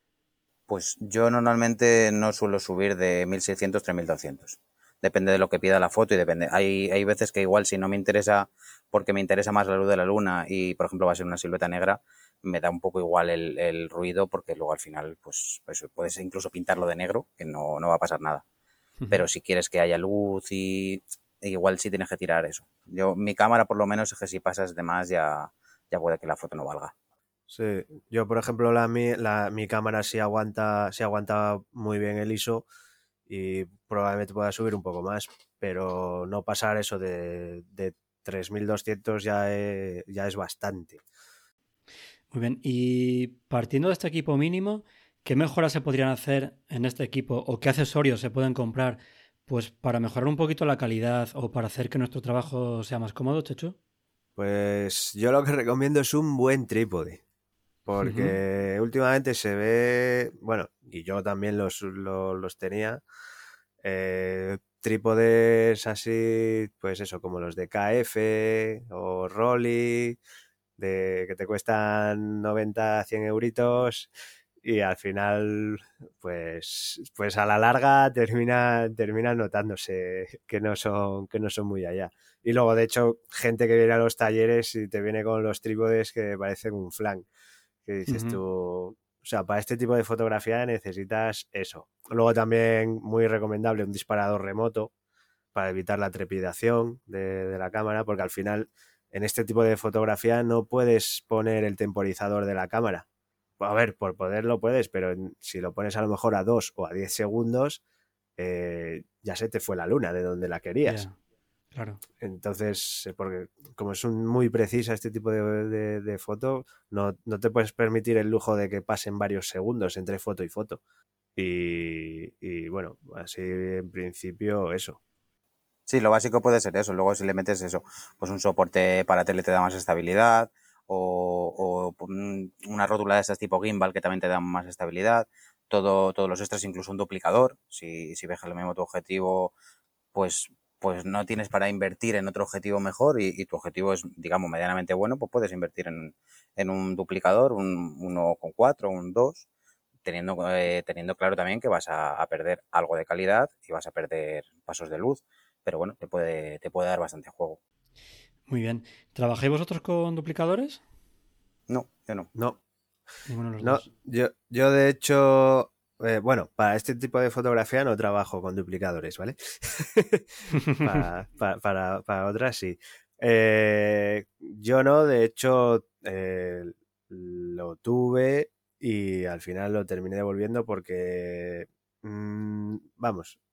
Pues yo normalmente no suelo subir de mil seiscientos a tres mil doscientos. Depende de lo que pida la foto y depende. Hay, hay veces que igual si no me interesa, porque me interesa más la luz de la luna y por ejemplo va a ser una silueta negra, me da un poco igual el, el ruido porque luego al final pues, pues puedes incluso pintarlo de negro, que no, no va a pasar nada. Uh-huh. Pero si quieres que haya luz y igual sí tienes que tirar eso. Yo, mi cámara por lo menos es que si pasas de más ya, ya puede que la foto no valga. Sí, yo por ejemplo la mi, la, mi cámara sí aguanta, sí aguanta muy bien el ISO y probablemente pueda subir un poco más, pero no pasar eso de, de tres mil doscientos ya es, ya es bastante. Muy bien, y partiendo de este equipo mínimo, ¿qué mejoras se podrían hacer en este equipo o qué accesorios se pueden comprar pues para mejorar un poquito la calidad o para hacer que nuestro trabajo sea más cómodo, Chechu? Pues yo lo que recomiendo es un buen trípode. Porque uh-huh. últimamente se ve, bueno, y yo también los, los, los tenía, eh, trípodes así, pues eso, como los de K F o Rolly, de que te cuestan noventa, cien euritos y al final, pues, pues a la larga termina, termina notándose que no son, que no son muy allá. Y luego, de hecho, gente que viene a los talleres y te viene con los trípodes que parecen un flan. Que dices uh-huh. tú, o sea, para este tipo de fotografía necesitas eso. Luego también muy recomendable un disparador remoto para evitar la trepidación de, de la cámara, porque al final en este tipo de fotografía no puedes poner el temporizador de la cámara. A ver, por poderlo puedes, pero en, si lo pones a lo mejor a dos o a diez segundos, eh, ya se te fue la luna de donde la querías. Yeah. Claro. Entonces, porque como es un muy precisa este tipo de, de, de foto, no, no te puedes permitir el lujo de que pasen varios segundos entre foto y foto. Y, y bueno, así en principio eso. Sí, lo básico puede ser eso. Luego si le metes eso, pues un soporte para tele te da más estabilidad o, o una rótula de estas tipo gimbal que también te da más estabilidad. Todo, todos los extras, incluso un duplicador. Si, si ves lo mismo tu objetivo, pues pues no tienes para invertir en otro objetivo mejor y, y tu objetivo es, digamos, medianamente bueno, pues puedes invertir en, en un duplicador, un uno coma cuatro, un dos, teniendo, eh, teniendo claro también que vas a, a perder algo de calidad y vas a perder pasos de luz, pero bueno, te puede, te puede dar bastante juego. Muy bien. ¿Trabajáis vosotros con duplicadores? No, yo no. No. Ninguno de los no, dos. Yo, yo de hecho... Eh, bueno, para este tipo de fotografía no trabajo con duplicadores, ¿vale? para, para, para, para otras sí. Eh, yo no, de hecho, eh, lo tuve y al final lo terminé devolviendo porque, mmm, vamos,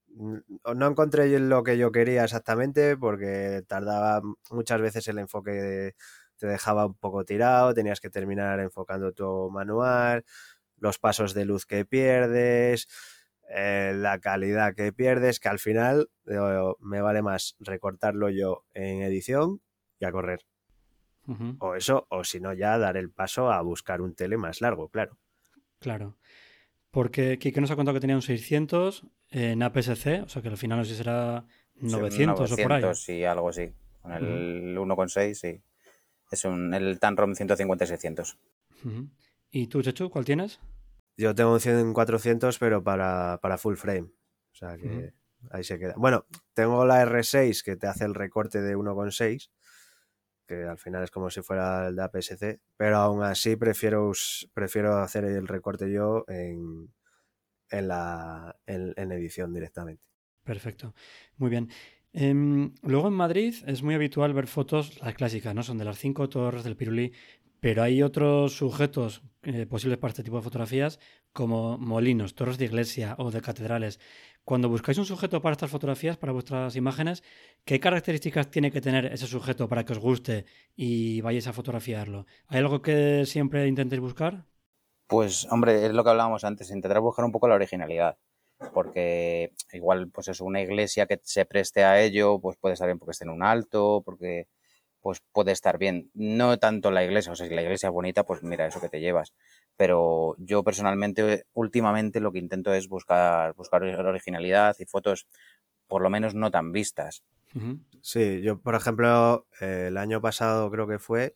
no encontré lo que yo quería exactamente porque tardaba muchas veces el enfoque, te dejaba un poco tirado, tenías que terminar enfocando tu manual, los pasos de luz que pierdes, eh, la calidad que pierdes, que al final eh, me vale más recortarlo yo en edición y a correr. Uh-huh. O eso, o si no ya dar el paso a buscar un tele más largo, claro. Claro. Porque Quique nos ha contado que tenía un seiscientos en A P S C, o sea que al final no sé si será novecientos, sí, o por ahí. Sí, algo así. Con el uh-huh. uno coma seis, sí. Es un, el Tamron ciento cincuenta y seiscientos. Uh-huh. ¿Y tú, Chechu, cuál tienes? Yo tengo un cien cuatrocientos, pero para, para full frame. O sea que uh-huh. ahí se queda. Bueno, tengo la R seis que te hace el recorte de uno coma seis, que al final es como si fuera el de A P S C, pero aún así prefiero, prefiero hacer el recorte yo en, en, la, en, en edición directamente. Perfecto, muy bien. Eh, luego en Madrid es muy habitual ver fotos, las clásicas, ¿no? Son de las cinco torres del Pirulí, pero hay otros sujetos eh, posibles para este tipo de fotografías, como molinos, torres de iglesia o de catedrales. Cuando buscáis un sujeto para estas fotografías, para vuestras imágenes, ¿qué características tiene que tener ese sujeto para que os guste y vayáis a fotografiarlo? ¿Hay algo que siempre intentéis buscar? Pues, hombre, es lo que hablábamos antes, intentar buscar un poco la originalidad. Porque igual, pues eso, una iglesia que se preste a ello, pues puede estar bien porque esté en un alto, porque pues puede estar bien. No tanto la iglesia, o sea, si la iglesia es bonita, pues mira, eso que te llevas. Pero yo personalmente, últimamente, lo que intento es buscar, buscar originalidad y fotos, por lo menos no tan vistas. Uh-huh. Sí, yo, por ejemplo, eh, el año pasado creo que fue,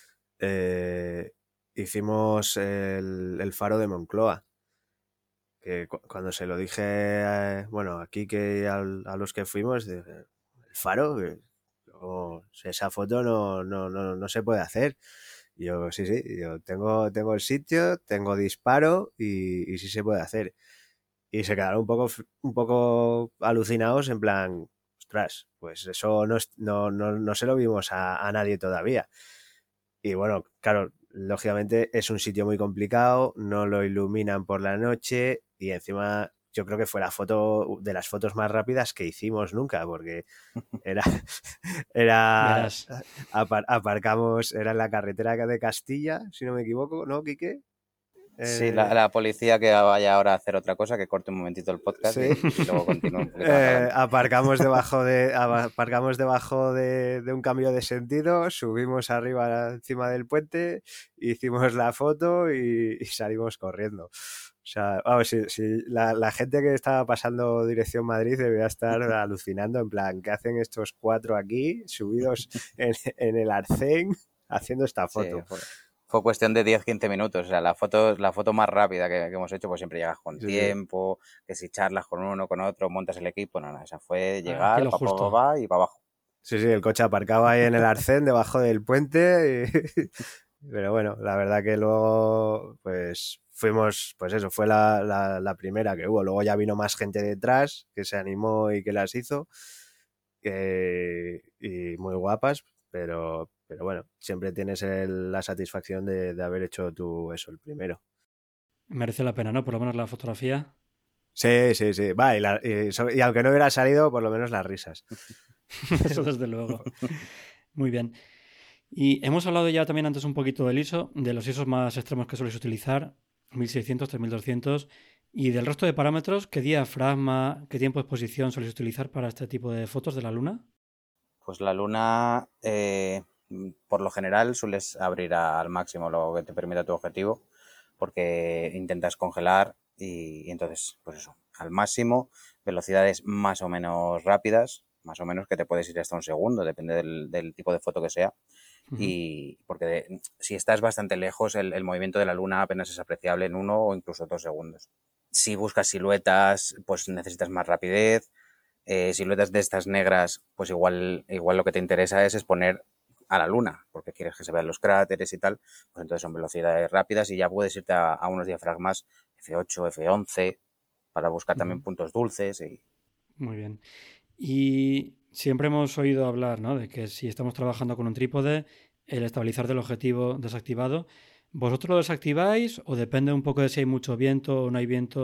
eh, hicimos el, el faro de Moncloa. Que cuando se lo dije, eh, bueno, aquí que a, a los que fuimos, dije, el faro, o sea, esa foto no, no, no, no se puede hacer. Y yo, sí, sí, yo tengo, tengo el sitio, tengo disparo y, y sí se puede hacer. Y se quedaron un poco, un poco alucinados en plan, ostras, pues eso no, no, no, no se lo vimos a, a nadie todavía. Y bueno, claro, lógicamente es un sitio muy complicado, no lo iluminan por la noche y encima yo creo que fue la foto de las fotos más rápidas que hicimos nunca, porque era, era apar, aparcamos, era en la carretera de Castilla, si no me equivoco, ¿no, Quique? Eh... Sí, la, la policía que vaya ahora a hacer otra cosa, que corte un momentito el podcast, ¿sí? y, y luego continúe. eh, aparcamos debajo de aparcamos debajo de, de un cambio de sentido, subimos arriba encima del puente, hicimos la foto y, y salimos corriendo. O sea, vamos, si, si la, la gente que estaba pasando dirección Madrid debía estar alucinando, en plan, ¿qué hacen estos cuatro aquí subidos en, en el arcén haciendo esta foto? Sí, fue, fue cuestión de diez a quince minutos. O sea, la foto, la foto más rápida que, que hemos hecho, pues siempre llegas con sí, tiempo, que si charlas con uno, con otro, montas el equipo. No, no, esa fue llegar, ah, pa, pa, pa, pa, y para abajo. Sí, sí, el coche aparcaba ahí en el arcén, debajo del puente. Y... Pero bueno, la verdad que luego, pues fuimos, pues eso, fue la, la, la primera que hubo. Luego ya vino más gente detrás que se animó y que las hizo. Eh, y muy guapas, pero, pero bueno, siempre tienes el, la satisfacción de, de haber hecho tú eso, el primero. Merece la pena, ¿no? Por lo menos la fotografía. Sí, sí, sí. Va, y, la, y, y aunque no hubiera salido, por lo menos las risas. Eso desde luego. Muy bien. Y hemos hablado ya también antes un poquito del I S O, de los I S Os más extremos que sueles utilizar, mil seiscientos, tres mil doscientos, y del resto de parámetros, ¿qué diafragma, qué tiempo de exposición sueles utilizar para este tipo de fotos de la Luna? Pues la Luna, eh, por lo general, sueles abrir a, al máximo lo que te permita tu objetivo, porque intentas congelar y, y entonces, pues eso, al máximo, velocidades más o menos rápidas, más o menos que te puedes ir hasta un segundo, depende del, del tipo de foto que sea. Uh-huh. Y porque de, si estás bastante lejos, el, el movimiento de la Luna apenas es apreciable en uno o incluso dos segundos. Si buscas siluetas, pues necesitas más rapidez. Eh, siluetas de estas negras, pues igual, igual lo que te interesa es exponer a la Luna, porque quieres que se vean los cráteres y tal, pues entonces son velocidades rápidas y ya puedes irte a, a unos diafragmas efe ocho, efe once, para buscar uh-huh. también puntos dulces. Y... Muy bien. Y siempre hemos oído hablar, ¿no?, de que si estamos trabajando con un trípode, el estabilizar del objetivo desactivado, ¿vosotros lo desactiváis o depende un poco de si hay mucho viento o no hay viento?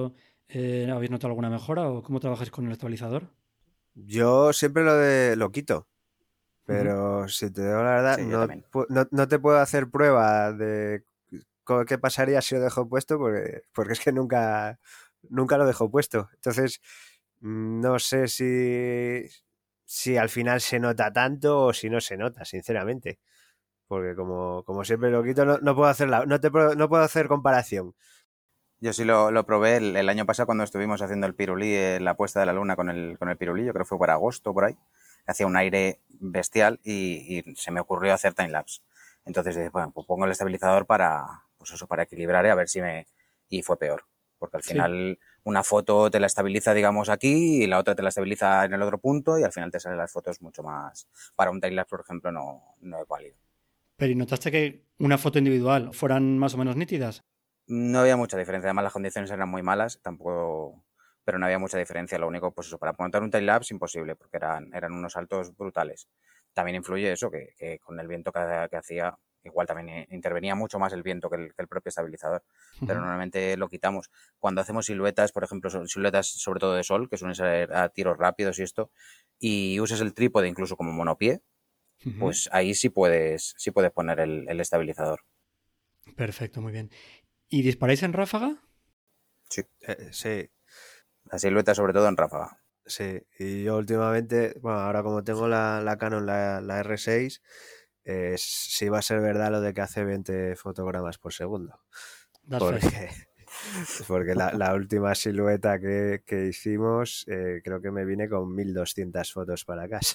Eh, ¿habéis notado alguna mejora o cómo trabajáis con el estabilizador? Yo siempre lo de lo quito, Ujú. pero si te digo la verdad, Sí, yo no, también. pu- no, no te puedo hacer prueba de co- qué pasaría si lo dejo puesto, porque, porque es que nunca, nunca lo dejo puesto. Entonces, mm, no sé si, si al final se nota tanto o si no se nota, sinceramente. Porque como, como siempre lo quito, no, no puedo hacer la, no te puedo- no puedo hacer comparación. Yo sí lo, lo probé el, el año pasado cuando estuvimos haciendo el pirulí, eh, la puesta de la luna con el, con el pirulí, yo creo que fue para agosto por ahí. Hacía un aire bestial y, y se me ocurrió hacer timelapse. Entonces dije, bueno, pues pongo el estabilizador para, pues eso, para equilibrar y a ver si me... Y fue peor, porque al Sí. final una foto te la estabiliza, digamos, aquí y la otra te la estabiliza en el otro punto y al final te salen las fotos mucho más... Para un timelapse, por ejemplo, no, no es válido. Pero ¿y notaste que una foto individual fueran más o menos nítidas? No había mucha diferencia, además las condiciones eran muy malas, tampoco, pero no había mucha diferencia. Lo único, pues eso, para montar un timelapse imposible, porque eran, eran unos saltos brutales. También influye eso, que, que con el viento que, que hacía, igual también intervenía mucho más el viento que el, que el propio estabilizador, pero Ujú. normalmente lo quitamos. Cuando hacemos siluetas, por ejemplo, siluetas sobre todo de sol, que suelen ser a tiros rápidos y esto, y usas el trípode incluso como monopié, Ujú. pues ahí sí puedes, sí puedes poner el, el estabilizador. Perfecto, muy bien. ¿Y disparáis en ráfaga? Sí, Eh, sí, la silueta sobre todo en ráfaga. sí. Y yo últimamente, bueno, ahora como tengo la, la Canon, la, la R seis, eh, sí va a ser verdad lo de que hace veinte fotogramas por segundo. Das fe. Porque, porque la, la última silueta que, que hicimos, eh, creo que me vine con mil doscientas fotos para casa.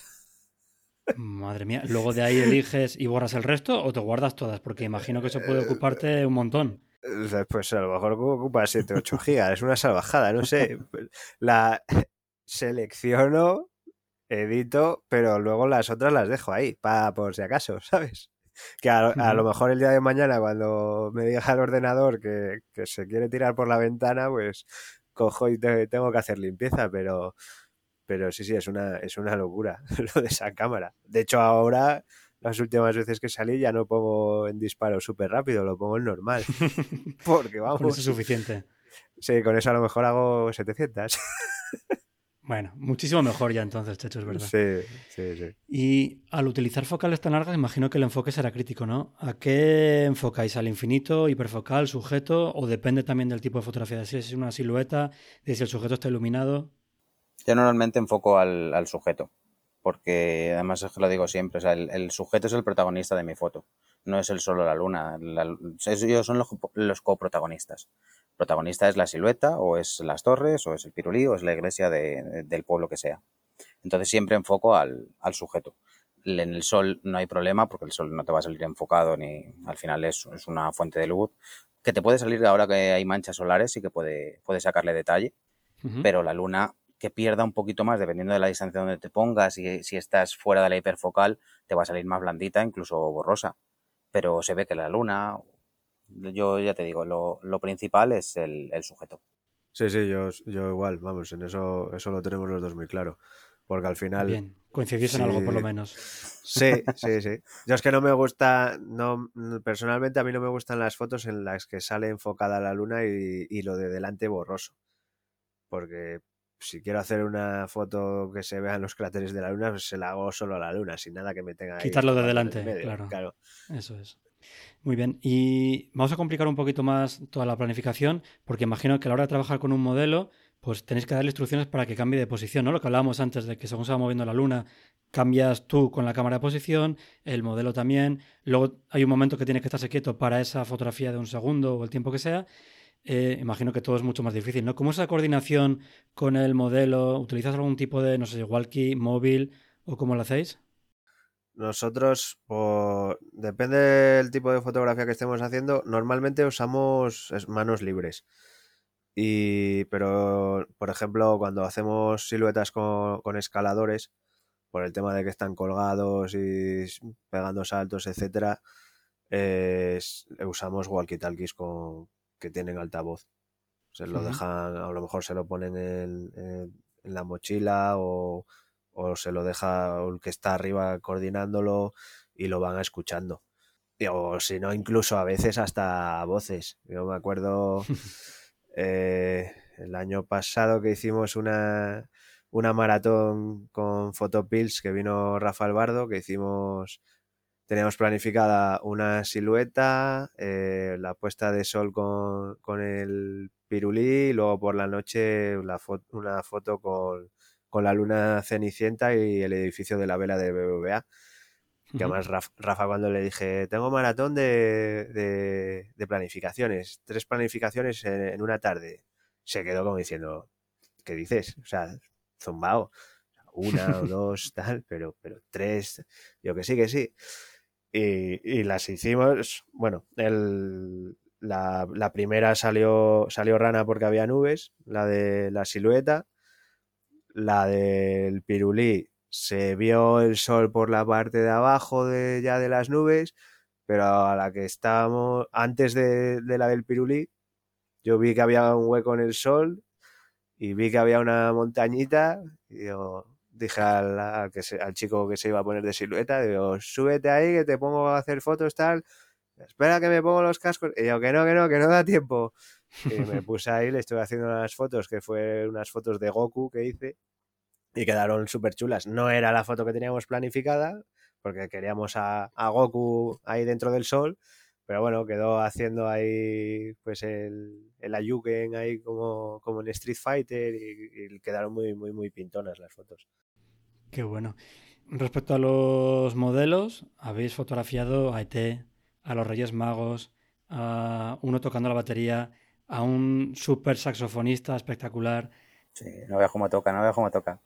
Madre mía. Luego de ahí eliges y borras el resto o te guardas todas, porque imagino que eso puede ocuparte un montón. O sea, pues a lo mejor ocupa siete u ocho gigas, es una salvajada, no sé. La selecciono, edito, pero luego las otras las dejo ahí, para por si acaso, ¿sabes? Que a, a lo Ujú. mejor el día de mañana, cuando me diga el ordenador que, que se quiere tirar por la ventana, pues cojo y te- tengo que hacer limpieza, pero, pero sí, sí, es una, es una locura lo de esa cámara. De hecho, ahora, las últimas veces que salí, ya no pongo en disparo súper rápido, lo pongo en normal. Porque Con eso es vamos, suficiente. sí, con eso a lo mejor hago setecientas. Bueno, muchísimo mejor ya entonces, Checho, es verdad. Sí, sí, sí. Y al utilizar focales tan largas, imagino que el enfoque será crítico, ¿no? ¿A qué enfocáis? ¿Al infinito, hiperfocal, sujeto? ¿O depende también del tipo de fotografía? De si es una silueta, de si el sujeto está iluminado. Yo normalmente enfoco al, al sujeto, porque además es que lo digo siempre, o sea, el, el sujeto es el protagonista de mi foto, no es el solo la luna. La- ellos son los, los coprotagonistas. El protagonista es la silueta, o es las torres, o es el pirulí, o es la iglesia de- del pueblo que sea. Entonces siempre enfoco al, al sujeto. En el sol no hay problema, porque el sol no te va a salir enfocado, ni al final es, es una fuente de luz que te puede salir ahora que hay manchas solares y que puede, puede sacarle detalle, Ujú. pero la luna que pierda un poquito más dependiendo de la distancia donde te pongas y si estás fuera de la hiperfocal te va a salir más blandita, incluso borrosa, pero se ve que la luna, yo ya te digo, lo, lo principal es el, el sujeto. Sí, sí, yo, yo igual, vamos, en eso, eso lo tenemos los dos muy claro. Porque al final, Bien, coincidís en algo por lo sí, menos. sí, sí, sí. Yo es que no me gusta, no, personalmente a mí no me gustan las fotos en las que sale enfocada la luna y, y lo de delante borroso. Porque si quiero hacer una foto que se vean los cráteres de la luna, pues se la hago solo a la luna, sin nada que me tenga ahí Quitarlo de estorbando en el delante, medio. claro. Claro. Eso es. Muy bien. Y vamos a complicar un poquito más toda la planificación, porque imagino que a la hora de trabajar con un modelo, pues tenéis que darle instrucciones para que cambie de posición, ¿no? Lo que hablábamos antes de que según se va moviendo la luna, cambias tú con la cámara de posición, el modelo también. Luego hay un momento que tiene que estarse quieto para esa fotografía de un segundo o el tiempo que sea. Eh, imagino que todo es mucho más difícil, ¿no? ¿Cómo es esa coordinación con el modelo? ¿Utilizas algún tipo de, no sé, walkie, móvil o cómo lo hacéis? Nosotros, por- depende del tipo de fotografía que estemos haciendo, normalmente usamos es, manos libres. Y, pero, por ejemplo, cuando hacemos siluetas con, con escaladores, por el tema de que están colgados y s- pegando saltos, etcétera, eh, s- usamos walkie-talkies con, que tienen altavoz. Se lo Ujú. dejan, a lo mejor se lo ponen en, en- en la mochila o, o se lo deja el que está arriba coordinándolo y lo van escuchando. Y- O si no, incluso a veces hasta voces. Yo me acuerdo eh, el año pasado que hicimos una, una maratón con Photopills, que vino Rafa Albardo, que hicimos, teníamos planificada una silueta, eh, la puesta de sol con, con el pirulí, y luego por la noche la fo- una foto con, con la luna cenicienta y el edificio de la vela de B B V A. Que Ujú. además Raf- Rafa, cuando le dije, tengo maratón de, de, de planificaciones, tres planificaciones en, en una tarde, se quedó como diciendo, ¿qué dices? O sea, zumbao, una o dos, tal, pero, pero tres, yo que sí, que sí. Y, y las hicimos, bueno, el, la, la primera salió, salió rana porque había nubes, la de la silueta, la del pirulí se vio el sol por la parte de abajo de ya de las nubes, pero a la que estábamos antes de, de la del pirulí, yo vi que había un hueco en el sol y vi que había una montañita y yo dije al, al que se- al chico que se iba a poner de silueta, digo, súbete ahí que te pongo a hacer fotos tal, espera que me pongo los cascos, y yo que no, que no, que no da tiempo. Y me puse ahí, le estuve haciendo unas fotos, que fue unas fotos de Goku que hice, y quedaron súper chulas. No era la foto que teníamos planificada, porque queríamos a, a Goku ahí dentro del sol, pero bueno, quedó haciendo ahí pues el, el Ayuken ahí como, como en Street Fighter y, y quedaron muy, muy, muy pintonas las fotos. Qué bueno. Respecto a los modelos, habéis fotografiado a E T, a los Reyes Magos, a uno tocando la batería, a un super saxofonista espectacular. Sí, no veas cómo toca, no veas cómo toca.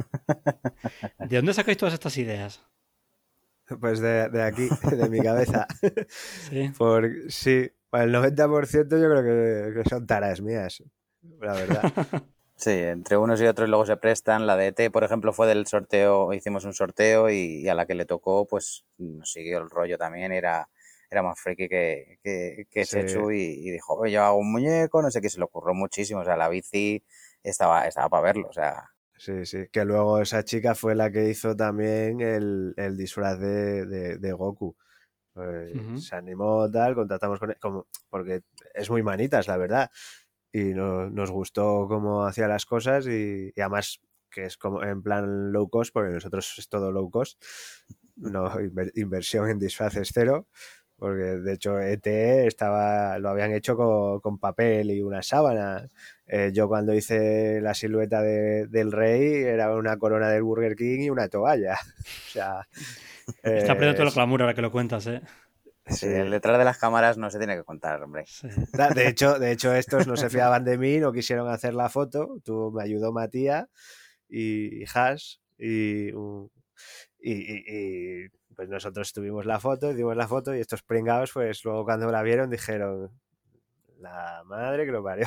¿De dónde sacáis todas estas ideas? Pues de, de aquí, de mi cabeza. Sí. Por, sí, el noventa por ciento yo creo que, que son taras mías, la verdad. Sí, entre unos y otros luego se prestan. La de E T, por ejemplo, fue del sorteo, hicimos un sorteo y, y a la que le tocó, pues nos siguió el rollo también. Era, era más friki que, que, que Sí, Chechu y, y dijo, "Oye, yo hago un muñeco, no sé qué", se le ocurrió muchísimo. O sea, la bici estaba, estaba para verlo. O sea, sí, sí. Que luego esa chica fue la que hizo también el, el disfraz de, de, de Goku. Pues Ujú. se animó tal, contactamos con él, como, porque es muy manitas, la verdad. Y no, nos gustó cómo hacía las cosas y, y además que es como en plan low cost, porque nosotros es todo low cost, no inver- inversión en disfraces cero, porque de hecho E T estaba, lo habían hecho con, con papel y una sábana. Eh, yo cuando hice la silueta de, del rey era una corona del Burger King y una toalla. O sea, Está perdiendo eh, todo el es- glamour ahora que lo cuentas, ¿eh? sí, sí. el detrás de las cámaras no se tiene que contar, hombre. Sí. De hecho, de hecho, estos no se fiaban de mí, no quisieron hacer la foto. Tú, me ayudó Matías y, y Haas y, uh, y, y- y, pues nosotros tuvimos la foto, dimos la foto y estos pringados, pues luego cuando la vieron dijeron, la madre que lo parió.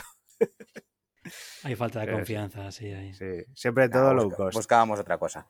Hay falta de Pero sí, confianza, sí, ahí. sí, siempre Nada, todo low busca- cost. buscábamos otra cosa.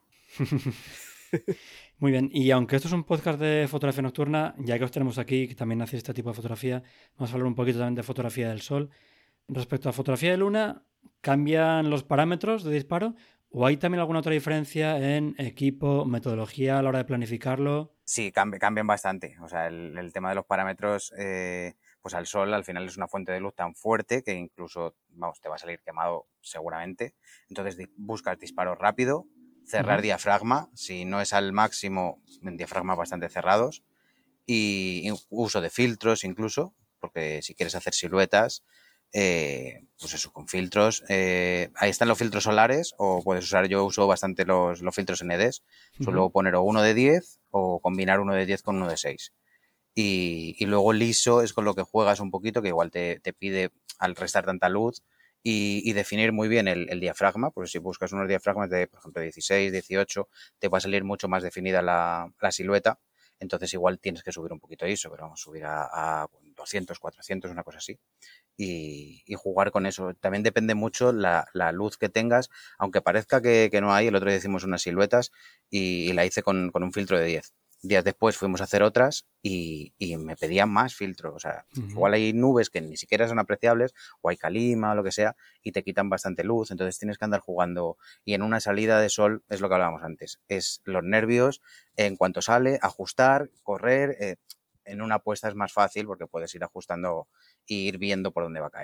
Muy bien, y aunque esto es un podcast de fotografía nocturna, ya que os tenemos aquí, que también hacéis este tipo de fotografía, vamos a hablar un poquito también de fotografía del sol. Respecto a fotografía de luna, ¿cambian los parámetros de disparo? ¿O hay también alguna otra diferencia en equipo, metodología a la hora de planificarlo? Sí, cambi- cambian bastante. O sea, el, el tema de los parámetros, eh, pues al sol al final es una fuente de luz tan fuerte que incluso, vamos, te va a salir quemado seguramente. Entonces di- buscas disparo rápido, cerrar Ujú. diafragma, si no es al máximo, en diafragmas bastante cerrados, y, y uso de filtros incluso, porque si quieres hacer siluetas, eh, pues eso, con filtros. Eh, ahí están los filtros solares, o puedes usar, yo uso bastante los, los filtros N Ds, Ujú. suelo poner o uno de diez o combinar uno de diez con uno de seis. Y, y luego liso es con lo que juegas un poquito, que igual te, te pide al restar tanta luz y, y definir muy bien el, el diafragma, porque si buscas unos diafragmas de, por ejemplo, dieciséis, dieciocho, te va a salir mucho más definida la, la silueta. Entonces igual tienes que subir un poquito eso, pero vamos a subir a, a doscientos, cuatrocientos, una cosa así. Y, y jugar con eso. También depende mucho la, la luz que tengas, aunque parezca que, que no hay. El otro día hicimos unas siluetas y, y la hice con, con un filtro de diez. Días después fuimos a hacer otras y, y me pedían más filtro. O sea, Ujú. igual hay nubes que ni siquiera son apreciables, o hay calima o lo que sea, y te quitan bastante luz. Entonces tienes que andar jugando. Y en una salida de sol es lo que hablábamos antes. Es los nervios, en cuanto sale, ajustar, correr. Eh, en una puesta es más fácil porque puedes ir ajustando e ir viendo por dónde va a caer.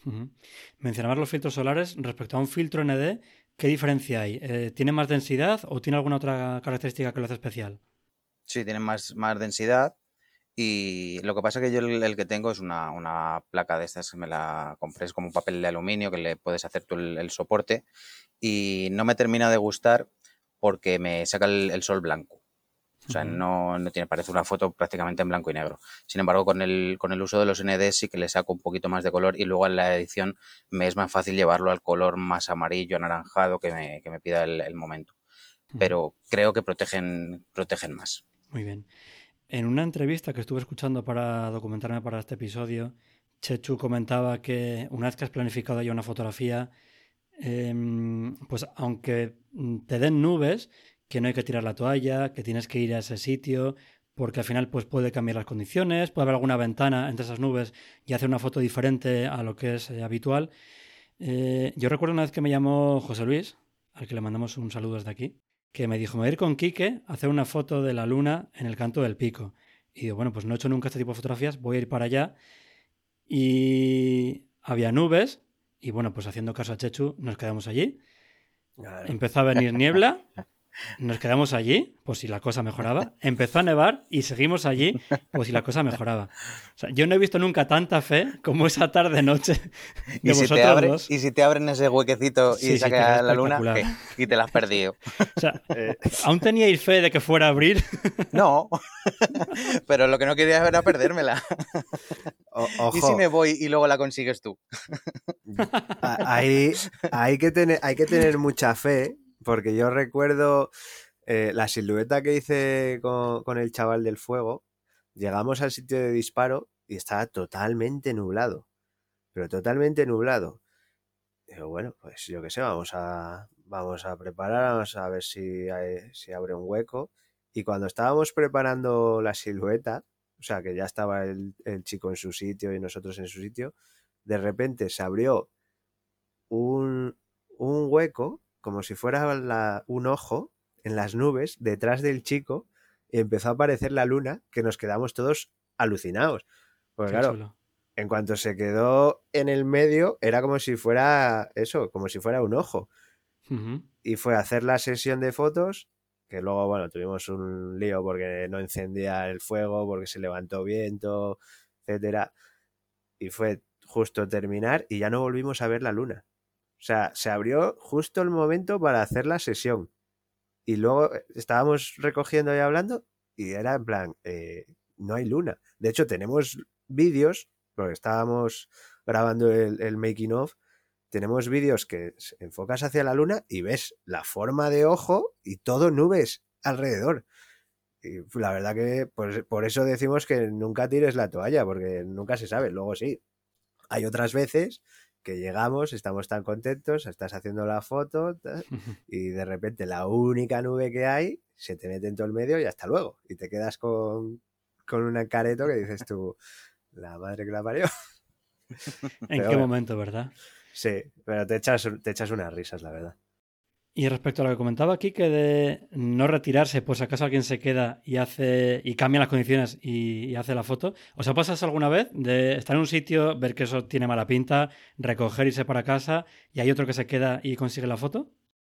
Uh-huh. Mencionabas los filtros solares. Respecto a un filtro N D, ¿qué diferencia hay? Eh, ¿Tiene más densidad o tiene alguna otra característica que lo hace especial? Sí, tienen más, más densidad. Y lo que pasa es que yo el, el que tengo es una, una placa de estas que me la compré, es como un papel de aluminio que le puedes hacer tú el, el soporte, y no me termina de gustar porque me saca el, el sol blanco. O sea, uh-huh. no, no tiene, parece una foto prácticamente en blanco y negro. Sin embargo, con el, con el uso de los N D sí que le saco un poquito más de color, y luego en la edición me es más fácil llevarlo al color más amarillo, anaranjado que me, que me pida el, el momento. Uh-huh. Pero creo que protegen, protegen más. Muy bien. En una entrevista que estuve escuchando para documentarme para este episodio, Chechu comentaba que una vez que has planificado ya una fotografía, eh, pues aunque te den nubes, que no hay que tirar la toalla, que tienes que ir a ese sitio, porque al final pues puede cambiar las condiciones, puede haber alguna ventana entre esas nubes y hacer una foto diferente a lo que es eh, habitual. Eh, yo recuerdo una vez que me llamó José Luis, al que le mandamos un saludo desde aquí, que me dijo, me voy a ir con Quique a hacer una foto de la luna en el Canto del Pico. Y digo, bueno, pues no he hecho nunca este tipo de fotografías, voy a ir para allá. Y había nubes, y bueno, pues haciendo caso a Chechu, nos quedamos allí. Claro. Empezó a venir niebla, nos quedamos allí, pues si la cosa mejoraba. Empezó a nevar y seguimos allí, pues si la cosa mejoraba. O sea, yo no he visto nunca tanta fe como esa tarde-noche de ¿Y vosotros si te abre, dos. Y si te abren ese huequecito sí, y saca sí, la luna, ¿qué? Y te la has perdido. O sea, eh, ¿aún teníais fe de que fuera a abrir? No, pero lo que no quería era perdérmela. O, ojo. ¿Y si me voy y luego la consigues tú? Hay, hay, que tener, hay que tener mucha fe, porque yo recuerdo eh, la silueta que hice con, con el chaval del fuego. Llegamos al sitio de disparo y estaba totalmente nublado, pero totalmente nublado. Digo, bueno, pues yo qué sé, vamos a, vamos a preparar, vamos a ver si, hay, si abre un hueco. Y cuando estábamos preparando la silueta, o sea, que ya estaba el, el chico en su sitio y nosotros en su sitio, de repente se abrió un, un hueco, como si fuera la, un ojo en las nubes detrás del chico, y empezó a aparecer la luna, que nos quedamos todos alucinados. Pues Qué claro, chulo. En cuanto se quedó en el medio, era como si fuera eso, como si fuera un ojo. Uh-huh. Y fue a hacer la sesión de fotos, que luego, bueno, tuvimos un lío porque no encendía el fuego, porque se levantó viento, etcétera. Y fue justo terminar y ya no volvimos a ver la luna. O sea, se abrió justo el momento para hacer la sesión. Y luego estábamos recogiendo y hablando y era en plan, eh, no hay luna. De hecho, tenemos vídeos, porque estábamos grabando el, el making of, tenemos vídeos que enfocas hacia la luna y ves la forma de ojo y todo nubes alrededor. Y la verdad que pues, por eso decimos que nunca tires la toalla, porque nunca se sabe. Luego sí, hay otras veces que llegamos, estamos tan contentos, estás haciendo la foto tal, y de repente la única nube que hay se te mete en todo el medio y hasta luego. Y te quedas con, con un careto que dices tú, la madre que la parió. ¿En pero qué bueno, momento, verdad? Sí, pero te echas, te echas unas risas, la verdad. Y respecto a lo que comentaba aquí, que de no retirarse, pues si acaso alguien se queda y hace y cambia las condiciones y, y hace la foto, ¿os ha pasado alguna vez de estar en un sitio, ver que eso tiene mala pinta, recoger, irse para casa y hay otro que se queda y consigue la foto?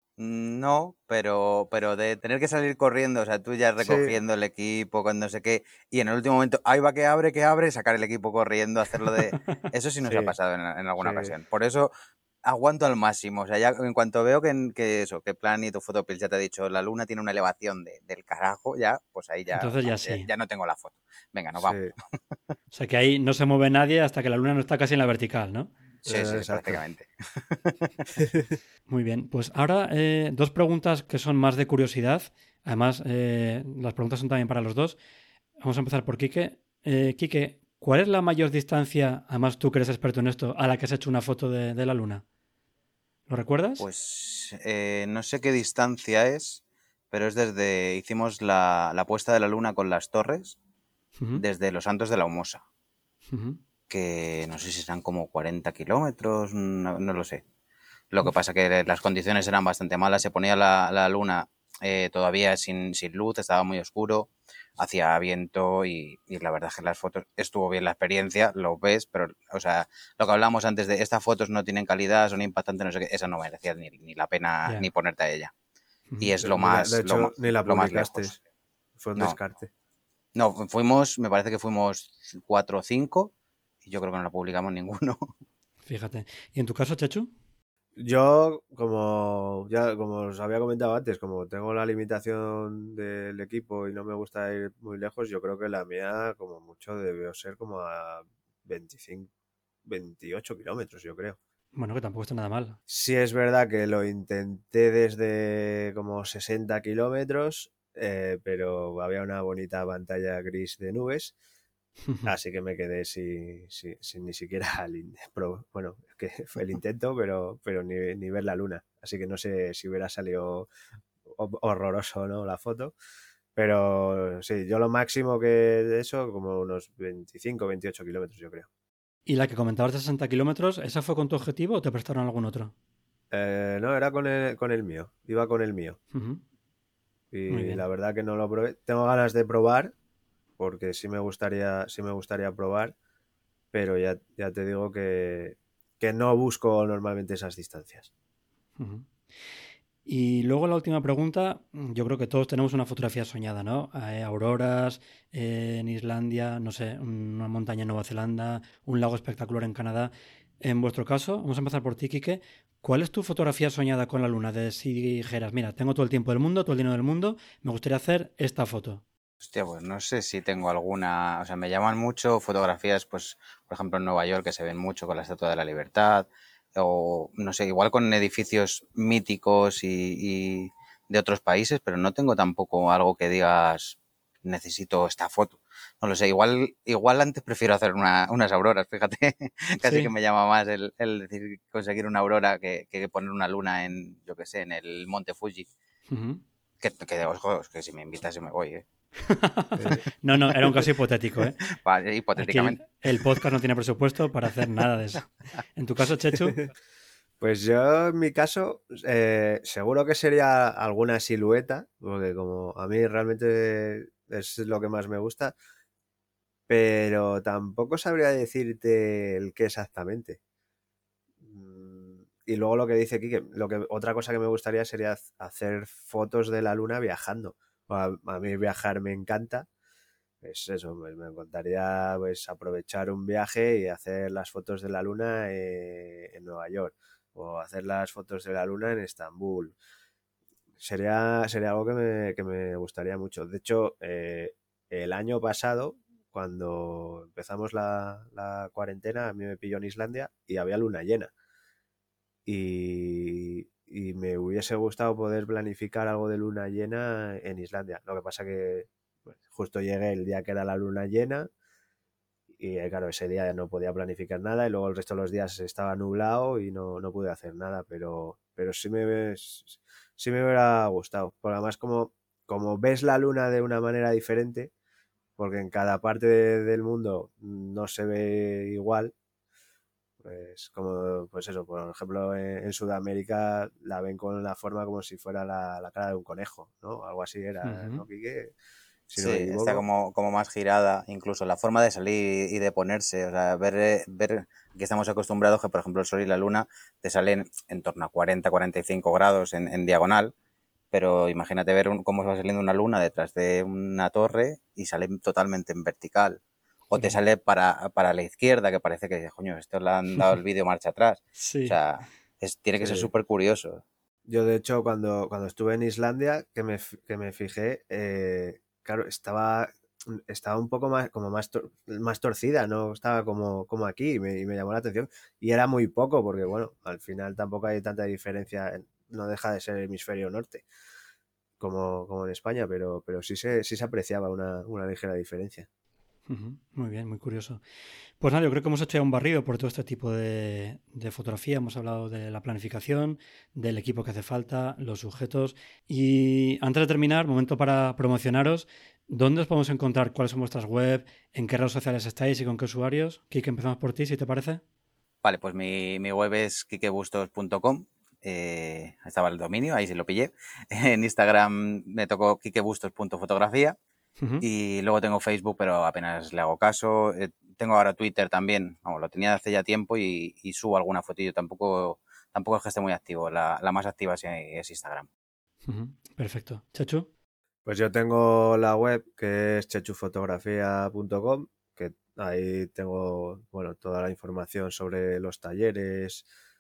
No, pero, pero de tener que salir corriendo, o sea, tú ya recogiendo sí. el equipo, con no sé qué, y en el último momento, ahí va que abre, que abre, sacar el equipo corriendo, hacerlo de... Eso sí nos sí. ha pasado en, en alguna sí. ocasión. Por eso aguanto al máximo, o sea, ya en cuanto veo que, que eso, que Plan y tu Photopills ya te ha dicho, la luna tiene una elevación de, del carajo, ya, pues ahí ya, Entonces ya, ya, sí. ya no tengo la foto. Venga, nos vamos. Sí. O sea, que ahí no se mueve nadie hasta que la luna no está casi en la vertical, ¿no? Sí, sí, sí, prácticamente. Muy bien, pues ahora eh, dos preguntas que son más de curiosidad. Además, eh, las preguntas son también para los dos. Vamos a empezar por Quique. Eh, Quique, ¿cuál es la mayor distancia, además tú que eres experto en esto, a la que has hecho una foto de, de la luna? ¿Lo recuerdas? Pues eh, no sé qué distancia es, pero es desde... Hicimos la, la puesta de la luna con las torres, uh-huh. desde Los Santos de la Humosa. Uh-huh. Que no sé si serán como cuarenta kilómetros, no, no lo sé. Lo que pasa que las condiciones eran bastante malas, se ponía la, la luna eh, todavía sin, sin luz, estaba muy oscuro, hacía viento y, y la verdad es que las fotos estuvo bien la experiencia, lo ves, pero, o sea, lo que hablamos antes de estas fotos no tienen calidad, son impactantes, no sé qué, esa no merecía ni, ni la pena Ya. ni ponerte a ella. Y Ujú. es lo Ni la- de más, lo, ma- hecho, ni la lo más publicaste. lejos. Fue un No, descarte. no, fuimos, me parece que fuimos cuatro o cinco y yo creo que no la publicamos ninguno. Fíjate. ¿Y en tu caso, Chechu? Yo, como ya como os había comentado antes, como tengo la limitación del equipo y no me gusta ir muy lejos, yo creo que la mía, como mucho, debió ser como a veinticinco, veintiocho kilómetros, yo creo. Bueno, que tampoco está nada mal. Sí es verdad que lo intenté desde como sesenta kilómetros, eh, pero había una bonita pantalla gris de nubes, así que me quedé sin, sin- sin ni siquiera el, in- pro- bueno, es que fue el intento, pero, pero ni, ni ver la luna. Así que no sé si hubiera salido ho- horroroso, ¿no? La foto. Pero sí, yo lo máximo que de eso, como unos veinticinco, veintiocho kilómetros, yo creo. ¿Y la que comentabas de sesenta kilómetros, esa fue con tu objetivo o te prestaron algún otro? Eh, no, era con el, con el mío, iba con el mío. Ujú. Muy Y la bien. verdad que no lo probé. Tengo ganas de probar, porque sí me gustaría, sí me gustaría probar, pero ya, ya te digo que, que no busco normalmente esas distancias. Ujú. Y luego la última pregunta, mm, yo creo que todos tenemos una fotografía soñada, ¿no? Eh, auroras eh, en Islandia, no sé, una montaña en Nueva Zelanda, un lago espectacular en Canadá. En vuestro caso, vamos a empezar por ti, Quique. ¿Cuál es tu fotografía soñada con la luna? De si dijeras, mira, tengo todo el tiempo del mundo, todo el dinero del mundo, me gustaría hacer esta foto. Hostia, pues no sé si tengo alguna, o sea, me llaman mucho fotografías, pues, por ejemplo, en Nueva York, que se ven mucho con la Estatua de la Libertad, o no sé, igual con edificios míticos y, y de otros países, pero no tengo tampoco algo que digas, necesito esta foto. No lo sé, igual, igual antes prefiero hacer una, unas auroras, fíjate, casi que Sí. me llama más el, el decir conseguir una aurora que, que poner una luna en, yo qué sé, en el Monte Fuji. Ujú. Que, que, ojo, que si me invitas yo me voy, ¿eh? Eh, No, no, era un caso hipotético, ¿eh? Vale, Aquí el, hipotéticamente. el podcast no tiene presupuesto para hacer nada de eso. En tu caso, Chechu, Pues yo, en mi caso, eh, seguro que sería alguna silueta, porque como a mí realmente es lo que más me gusta, pero tampoco sabría decirte el qué exactamente. Mm, Y luego lo que dice aquí, que lo que otra cosa que me gustaría sería haz- hacer fotos de la luna viajando. A, a mí viajar me encanta. Pues eso, pues me encantaría pues aprovechar un viaje y hacer las fotos de la luna eh, en Nueva York o hacer las fotos de la luna en Estambul. Sería, sería algo que me, que me gustaría mucho. De hecho, eh, el año pasado, cuando empezamos la, la cuarentena, a mí me pilló en Islandia y había luna llena. Y, y me hubiese gustado poder planificar algo de luna llena en Islandia. Lo que pasa que pues, justo llegué el día que era la luna llena y eh, claro, ese día no podía planificar nada y luego el resto de los días estaba nublado y no, no pude hacer nada, pero, pero sí me, sí me hubiera gustado. Porque además como, como ves la luna de una manera diferente, porque en cada parte de- del mundo no se ve igual, pues como, pues eso, por ejemplo, en, en Sudamérica la ven con la forma como si fuera la, la cara de un conejo, ¿no? Algo así era, ujú, ¿no, Quique? Si Sí, no me está equivoco. como, como más girada, incluso la forma de salir y de ponerse, o sea, ver, eh, ver, aquí estamos acostumbrados que, por ejemplo, el Sol y la Luna te salen en torno a cuarenta, cuarenta y cinco grados en, en diagonal, pero imagínate ver un- cómo va saliendo una luna detrás de una torre y sale totalmente en vertical. O te ujú. sale para, para la izquierda, que parece que, coño, esto le han dado el vídeo marcha atrás. O Sí. sea, es, tiene que ser Sí. súper curioso. Yo, de hecho, cuando, cuando estuve en Islandia, que me, f- que me fijé, eh, claro, estaba, estaba un poco más, como más, tor- más torcida, no estaba como, como aquí, y me, y me llamó la atención. Y era muy poco, porque bueno, al final tampoco hay tanta diferencia, en- no deja de ser el hemisferio norte, como, como en España, pero, pero sí se, sí se apreciaba una, una ligera diferencia. Ujú. Muy bien, muy curioso. Pues nada, yo creo que hemos hecho ya un barrido por todo este tipo de, de fotografía. Hemos hablado de la planificación, del equipo que hace falta, los sujetos. Y antes de terminar, momento para promocionaros. ¿Dónde os podemos encontrar? ¿Cuáles son vuestras web? ¿En qué redes sociales estáis y con qué usuarios? Kike, empezamos por ti, si te parece. Vale, pues mi, mi web es kikebustos punto com. Eh, estaba el dominio, ahí se lo pillé. En Instagram me tocó kikebustos punto fotografía. Uh-huh. Y luego tengo Facebook, pero apenas le hago caso. Eh, tengo ahora Twitter también. Vamos, lo tenía hace ya tiempo y, y subo alguna fotillo. Tampoco, tampoco es que esté muy activo. La, la más activa es, es Instagram. Uh-huh. Perfecto. Chechu. Pues yo tengo la web que es chechufotografía punto com, que ahí tengo, bueno, toda la información sobre los talleres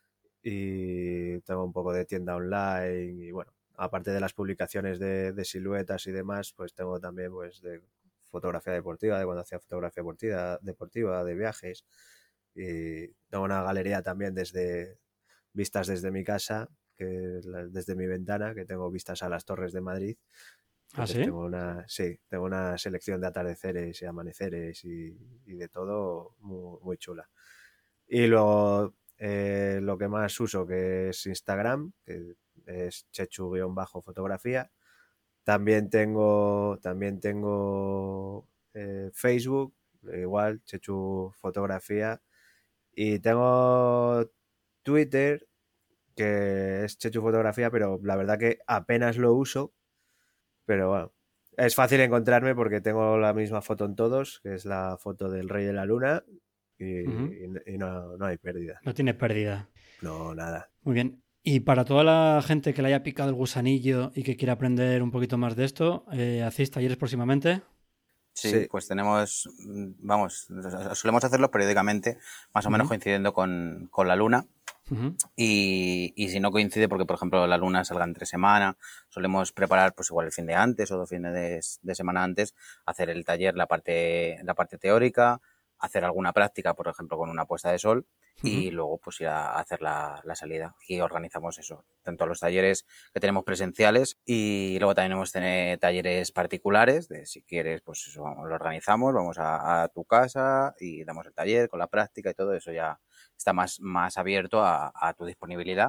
y tengo un poco de tienda online y bueno, aparte de las publicaciones de, de siluetas y demás, pues tengo también pues de fotografía deportiva, de cuando hacía fotografía deportiva, deportiva de viajes, y tengo una galería también desde vistas desde mi casa, que desde mi ventana, que tengo vistas a las torres de Madrid. Entonces, ¿Ah, sí? Tengo una, sí, tengo una selección de atardeceres y amaneceres y, y de todo muy, muy chula. Y luego eh, lo que más uso, que es Instagram, que es chechu-fotografía. También tengo, también tengo eh, Facebook, igual, Chechu Fotografía. Y tengo Twitter, que es Chechu Fotografía, pero la verdad que apenas lo uso. Pero bueno, es fácil encontrarme porque tengo la misma foto en todos, que es la foto del Rey de la Luna, y, uh-huh. y, y no, no hay pérdida. No tiene pérdida. No, nada. Muy bien. Y para toda la gente que le haya picado el gusanillo y que quiera aprender un poquito más de esto, eh, ¿hacéis talleres próximamente? Sí, Sí. Pues tenemos, vamos, solemos hacerlo periódicamente, más o menos uh-huh. coincidiendo con, con la luna. Uh-huh. Y, y si no coincide, porque por ejemplo la luna salga entre semana, solemos preparar pues igual el fin de antes o dos fines de, de semana antes, hacer el taller, la parte, la parte teórica, hacer alguna práctica, por ejemplo con una puesta de sol, uh-huh. y luego pues ir a hacer la, la salida. Y organizamos eso, tanto los talleres que tenemos presenciales y luego también hemos tener talleres particulares, de si quieres pues eso lo organizamos, vamos a, a tu casa y damos el taller con la práctica y todo eso ya está más, más abierto a, a tu disponibilidad,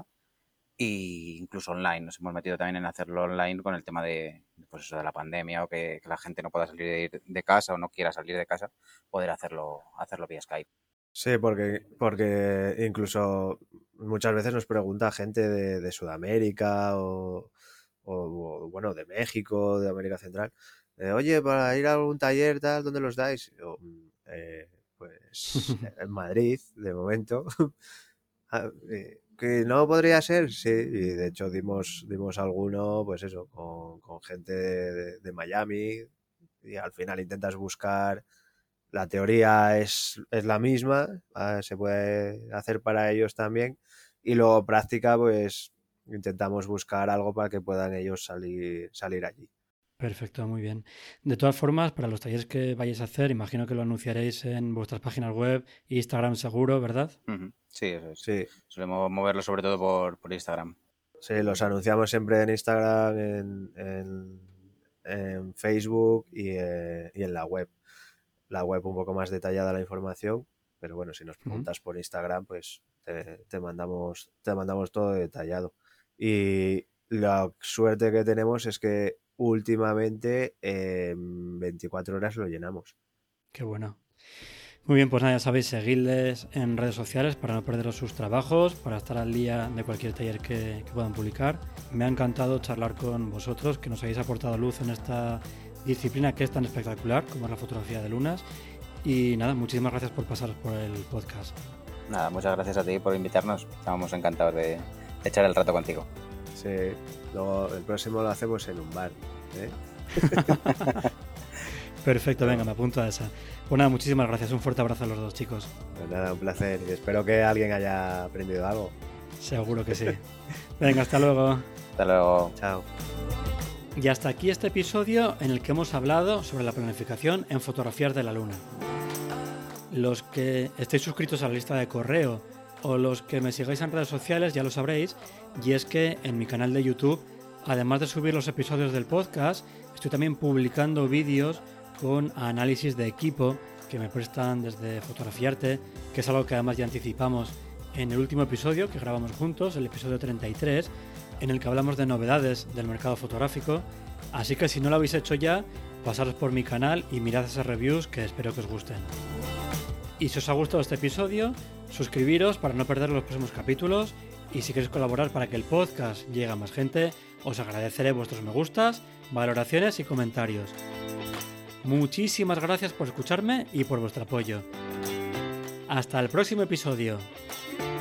e incluso online. Nos hemos metido también en hacerlo online con el tema de, pues eso, de la pandemia o que, que la gente no pueda salir de, de casa o no quiera salir de casa, poder hacerlo, hacerlo vía Skype. Sí, porque, porque incluso muchas veces nos pregunta gente de, de Sudamérica o, o, o, bueno, de México, de América Central, eh, oye, para ir a algún taller, tal, ¿dónde los dais? Yo, eh, pues en Madrid, de momento. Que no podría ser, sí, y de hecho dimos, dimos alguno, pues eso, con, con gente de, de Miami, y al final intentas buscar, la teoría es, es la misma, ¿vale? Se puede hacer para ellos también, y luego práctica, pues intentamos buscar algo para que puedan ellos salir, salir allí. Perfecto, muy bien. De todas formas, para los talleres que vayáis a hacer, imagino que lo anunciaréis en vuestras páginas web, Instagram seguro, ¿verdad? Uh-huh. Sí, eso es. Sí. Solemos moverlo sobre todo por, por Instagram. Sí, los anunciamos siempre en Instagram, en, en, en Facebook y, eh, y en la web. La web un poco más detallada la información, pero bueno, si nos preguntas uh-huh. por Instagram, pues te, te, mandamos, te mandamos todo detallado. Y la suerte que tenemos es que últimamente en eh, veinticuatro horas lo llenamos. Qué bueno. Muy bien, pues nada, ya sabéis, seguidles en redes sociales para no perderos sus trabajos, para estar al día de cualquier taller que, que puedan publicar. Me ha encantado charlar con vosotros, que nos hayáis aportado luz en esta disciplina que es tan espectacular como es la fotografía de lunas. Y nada, muchísimas gracias por pasaros por el podcast. Nada, muchas gracias a ti por invitarnos. Estamos encantados de, de echar el rato contigo. Sí, luego el próximo lo hacemos en un bar, ¿eh? Perfecto, venga, me apunto a esa. Pues nada, muchísimas gracias. Un fuerte abrazo a los dos, chicos. Pues nada, un placer. Y espero que alguien haya aprendido algo. Seguro que sí. Venga, hasta luego. Hasta luego. Chao. Y hasta aquí este episodio en el que hemos hablado sobre la planificación en fotografías de la luna. Los que estéis suscritos a la lista de correo o los que me sigáis en redes sociales ya lo sabréis, y es que en mi canal de YouTube, además de subir los episodios del podcast, estoy también publicando vídeos con análisis de equipo que me prestan desde Fotografiarte, que es algo que además ya anticipamos en el último episodio que grabamos juntos, el episodio treinta y tres, en el que hablamos de novedades del mercado fotográfico. Así que si no lo habéis hecho ya, pasaros por mi canal y mirad esas reviews que espero que os gusten. Y si os ha gustado este episodio, suscribiros para no perder los próximos capítulos, y si queréis colaborar para que el podcast llegue a más gente, os agradeceré vuestros me gustas, valoraciones y comentarios. Muchísimas gracias por escucharme y por vuestro apoyo. Hasta el próximo episodio.